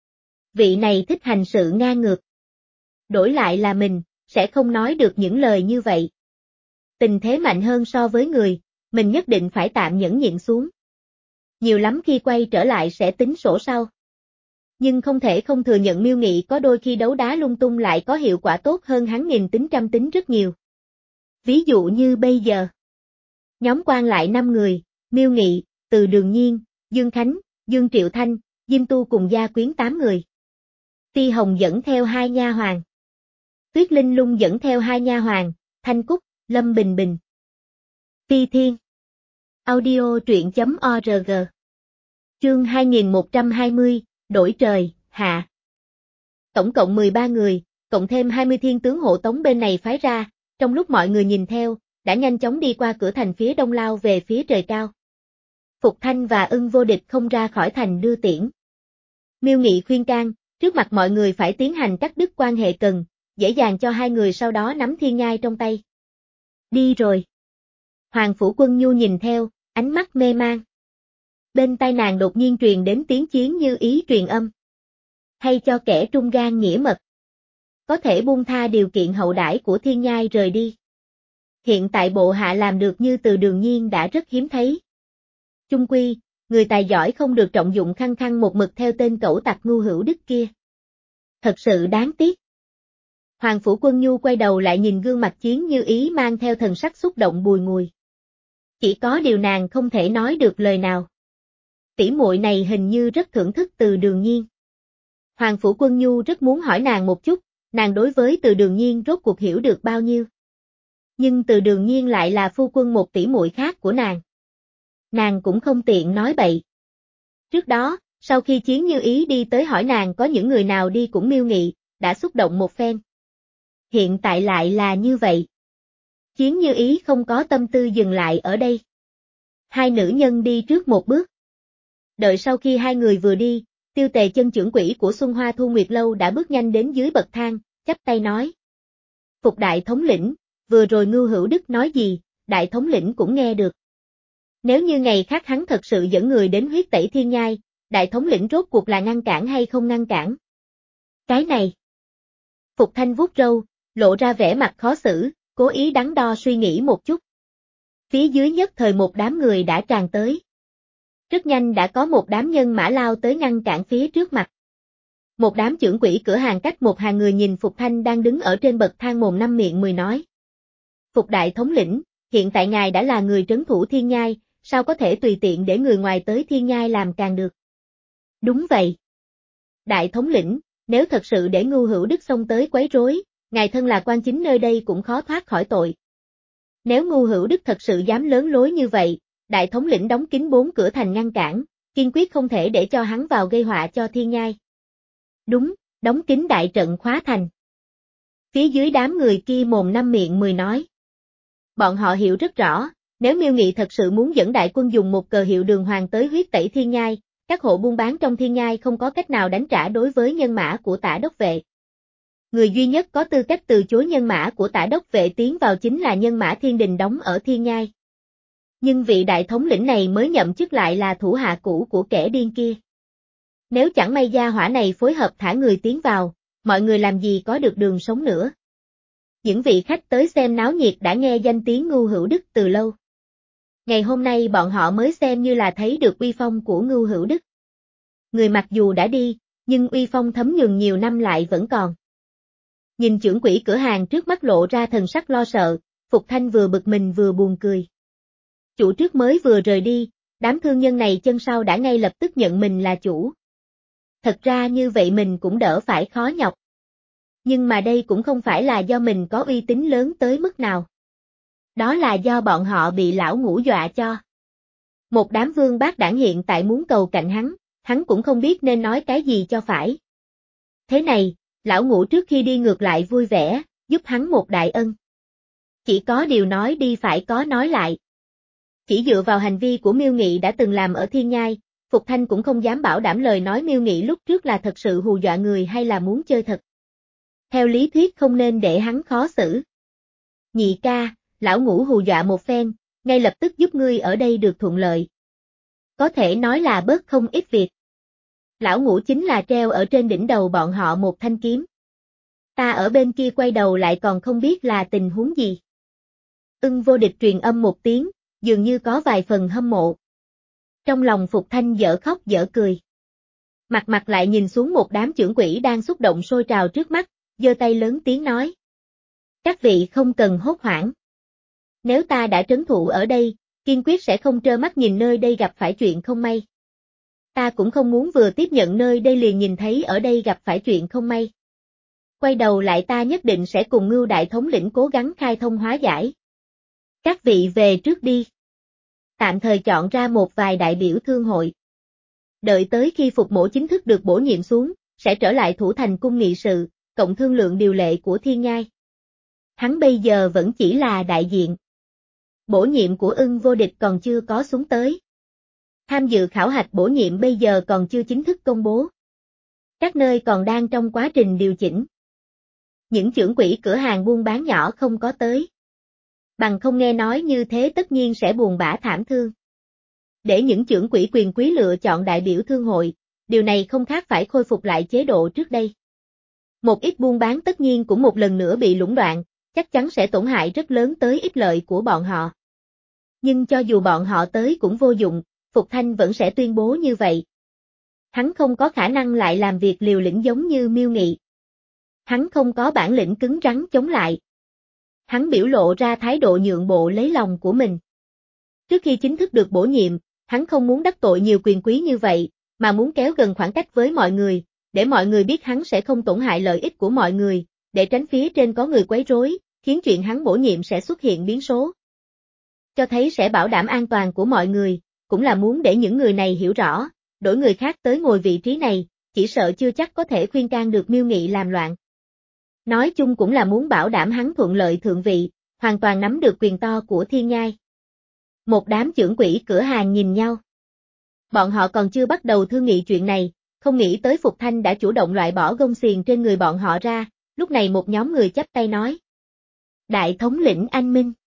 Vị này thích hành sự ngang ngược. Đổi lại là mình, sẽ không nói được những lời như vậy. Tình thế mạnh hơn so với người, mình nhất định phải tạm nhẫn nhịn xuống. Nhiều lắm khi quay trở lại sẽ tính sổ sau. Nhưng không thể không thừa nhận Miêu Nghị có đôi khi đấu đá lung tung lại có hiệu quả tốt hơn hắn nghìn tính trăm tính rất nhiều. Ví dụ như bây giờ. Nhóm quan lại năm người, Miêu Nghị, Từ Đường Nhiên, Dương Khánh, Dương Triệu Thanh, Diêm Tu cùng gia quyến tám người. Phi Hồng dẫn theo hai nha hoàn. Tuyết Linh Lung dẫn theo hai nha hoàn, Thanh Cúc, Lâm Bình Bình. Phi Thiên. Audio truyện chấm org. Chương hai nghìn một trăm hai mươi, đổi trời, hạ. Tổng cộng mười ba người, cộng thêm hai mươi thiên tướng hộ tống bên này phái ra, trong lúc mọi người nhìn theo, đã nhanh chóng đi qua cửa thành phía đông lao về phía trời cao. Phục Thanh và Ưng Vô Địch không ra khỏi thành đưa tiễn. Miêu Nghị khuyên can, trước mặt mọi người phải tiến hành cắt đứt quan hệ cần, dễ dàng cho hai người sau đó nắm thiên nhai trong tay. Đi rồi. Hoàng Phủ Quân Nhu nhìn theo, ánh mắt mê mang. Bên tai nàng đột nhiên truyền đến tiếng Chiến Như Ý truyền âm. Hay cho kẻ trung gan nghĩa mật. Có thể buông tha điều kiện hậu đãi của thiên nhai rời đi. Hiện tại bộ hạ làm được như Từ Đường Nhiên đã rất hiếm thấy. Chung quy, người tài giỏi không được trọng dụng khăng khăng một mực theo tên cẩu tặc Ngu Hữu Đức kia. Thật sự đáng tiếc. Hoàng Phủ Quân Nhu quay đầu lại nhìn gương mặt Chiến Như Ý mang theo thần sắc xúc động bùi ngùi. Chỉ có điều nàng không thể nói được lời nào. Tỷ muội này hình như rất thưởng thức Từ Đường Nhiên. Hoàng Phủ Quân Nhu rất muốn hỏi nàng một chút, nàng đối với Từ Đường Nhiên rốt cuộc hiểu được bao nhiêu. Nhưng Từ Đường Nhiên lại là phu quân một tỷ muội khác của nàng. Nàng cũng không tiện nói bậy. Trước đó, sau khi Chiến Như Ý đi tới hỏi nàng có những người nào đi cũng Miêu Nghị, đã xúc động một phen. Hiện tại lại là như vậy. Chiến Như Ý không có tâm tư dừng lại ở đây. Hai nữ nhân đi trước một bước. Đợi sau khi hai người vừa đi, Tiêu Tề Chân trưởng quỹ của Xuân Hoa Thu Nguyệt Lâu đã bước nhanh đến dưới bậc thang, chắp tay nói. Phục đại thống lĩnh, vừa rồi Ngưu Hữu Đức nói gì, đại thống lĩnh cũng nghe được. Nếu như ngày khác hắn thật sự dẫn người đến huyết tẩy thiên nhai, đại thống lĩnh rốt cuộc là ngăn cản hay không ngăn cản? Cái này. Phục Thanh vuốt râu, lộ ra vẻ mặt khó xử, cố ý đắn đo suy nghĩ một chút. Phía dưới nhất thời một đám người đã tràn tới. Rất nhanh đã có một đám nhân mã lao tới ngăn cản phía trước mặt. Một đám trưởng quỹ cửa hàng cách một hàng người nhìn Phục Thanh đang đứng ở trên bậc thang mồm năm miệng mười nói. Phục đại thống lĩnh, hiện tại ngài đã là người trấn thủ thiên nhai, sao có thể tùy tiện để người ngoài tới thiên nhai làm càng được? Đúng vậy. Đại thống lĩnh, nếu thật sự để Ngưu Hữu Đức xông tới quấy rối, ngài thân là quan chính nơi đây cũng khó thoát khỏi tội. Nếu Ngưu Hữu Đức thật sự dám lớn lối như vậy, đại thống lĩnh đóng kín bốn cửa thành ngăn cản, kiên quyết không thể để cho hắn vào gây họa cho thiên nhai. Đúng, đóng kín đại trận khóa thành. Phía dưới đám người kia mồm năm miệng mười nói. Bọn họ hiểu rất rõ, nếu Miêu Nghị thật sự muốn dẫn đại quân dùng một cờ hiệu đường hoàng tới huyết tẩy thiên nhai, các hộ buôn bán trong thiên nhai không có cách nào đánh trả đối với nhân mã của Tả Đốc Vệ. Người duy nhất có tư cách từ chối nhân mã của Tả Đốc Vệ tiến vào chính là nhân mã Thiên Đình đóng ở thiên nhai. Nhưng vị đại thống lĩnh này mới nhậm chức lại là thủ hạ cũ của kẻ điên kia. Nếu chẳng may gia hỏa này phối hợp thả người tiến vào, mọi người làm gì có được đường sống nữa. Những vị khách tới xem náo nhiệt đã nghe danh tiếng Ngưu Hữu Đức từ lâu. Ngày hôm nay bọn họ mới xem như là thấy được uy phong của Ngưu Hữu Đức. Người mặc dù đã đi, nhưng uy phong thấm nhuần nhiều năm lại vẫn còn. Nhìn trưởng quỹ cửa hàng trước mắt lộ ra thần sắc lo sợ, Phục Thanh vừa bực mình vừa buồn cười. Chủ trước mới vừa rời đi, đám thương nhân này chân sau đã ngay lập tức nhận mình là chủ. Thật ra như vậy mình cũng đỡ phải khó nhọc. Nhưng mà đây cũng không phải là do mình có uy tín lớn tới mức nào. Đó là do bọn họ bị lão ngũ dọa cho. Một đám vương bác đảng hiện tại muốn cầu cạnh hắn, hắn cũng không biết nên nói cái gì cho phải. Thế này, lão ngũ trước khi đi ngược lại vui vẻ, giúp hắn một đại ân. Chỉ có điều nói đi phải có nói lại. Chỉ dựa vào hành vi của Miêu Nghị đã từng làm ở thiên nhai, Phục Thanh cũng không dám bảo đảm lời nói Miêu Nghị lúc trước là thật sự hù dọa người hay là muốn chơi thật. Theo lý thuyết không nên để hắn khó xử. Nhị ca, lão ngũ hù dọa một phen, ngay lập tức giúp ngươi ở đây được thuận lợi. Có thể nói là bớt không ít việc. Lão ngũ chính là treo ở trên đỉnh đầu bọn họ một thanh kiếm. Ta ở bên kia quay đầu lại còn không biết là tình huống gì. Ưng Vô Địch truyền âm một tiếng, dường như có vài phần hâm mộ. Trong lòng Phục Thanh dở khóc dở cười. Mặt mặt lại nhìn xuống một đám trưởng quỹ đang xúc động sôi trào trước mắt, giơ tay lớn tiếng nói. Các vị không cần hốt hoảng. Nếu ta đã trấn thủ ở đây, kiên quyết sẽ không trơ mắt nhìn nơi đây gặp phải chuyện không may. Ta cũng không muốn vừa tiếp nhận nơi đây liền nhìn thấy ở đây gặp phải chuyện không may. Quay đầu lại ta nhất định sẽ cùng Ngưu đại thống lĩnh cố gắng khai thông hóa giải. Các vị về trước đi. Tạm thời chọn ra một vài đại biểu thương hội. Đợi tới khi Phục Mỗ chính thức được bổ nhiệm xuống, sẽ trở lại thủ thành cung nghị sự, cộng thương lượng điều lệ của thiên nhai. Hắn bây giờ vẫn chỉ là đại diện. Bổ nhiệm của Ưng Vô Địch còn chưa có xuống tới. Tham dự khảo hạch bổ nhiệm bây giờ còn chưa chính thức công bố. Các nơi còn đang trong quá trình điều chỉnh. Những trưởng quỹ cửa hàng buôn bán nhỏ không có tới. Bằng không nghe nói như thế tất nhiên sẽ buồn bã thảm thương. Để những trưởng quỹ quyền quý lựa chọn đại biểu thương hội, điều này không khác phải khôi phục lại chế độ trước đây. Một ít buôn bán tất nhiên cũng một lần nữa bị lũng đoạn, chắc chắn sẽ tổn hại rất lớn tới ích lợi của bọn họ. Nhưng cho dù bọn họ tới cũng vô dụng, Phục Thanh vẫn sẽ tuyên bố như vậy. Hắn không có khả năng lại làm việc liều lĩnh giống như Miêu Nghị. Hắn không có bản lĩnh cứng rắn chống lại. Hắn biểu lộ ra thái độ nhượng bộ lấy lòng của mình. Trước khi chính thức được bổ nhiệm, hắn không muốn đắc tội nhiều quyền quý như vậy, mà muốn kéo gần khoảng cách với mọi người, để mọi người biết hắn sẽ không tổn hại lợi ích của mọi người, để tránh phía trên có người quấy rối, khiến chuyện hắn bổ nhiệm sẽ xuất hiện biến số. Cho thấy sẽ bảo đảm an toàn của mọi người, cũng là muốn để những người này hiểu rõ, đổi người khác tới ngồi vị trí này, chỉ sợ chưa chắc có thể khuyên can được Miêu Nghị làm loạn. Nói chung cũng là muốn bảo đảm hắn thuận lợi thượng vị, hoàn toàn nắm được quyền to của Thiên Nhai. Một đám trưởng quỹ cửa hàng nhìn nhau. Bọn họ còn chưa bắt đầu thương nghị chuyện này, không nghĩ tới Phục Thanh đã chủ động loại bỏ gông xiềng trên người bọn họ ra, lúc này một nhóm người chắp tay nói. Đại thống lĩnh anh minh.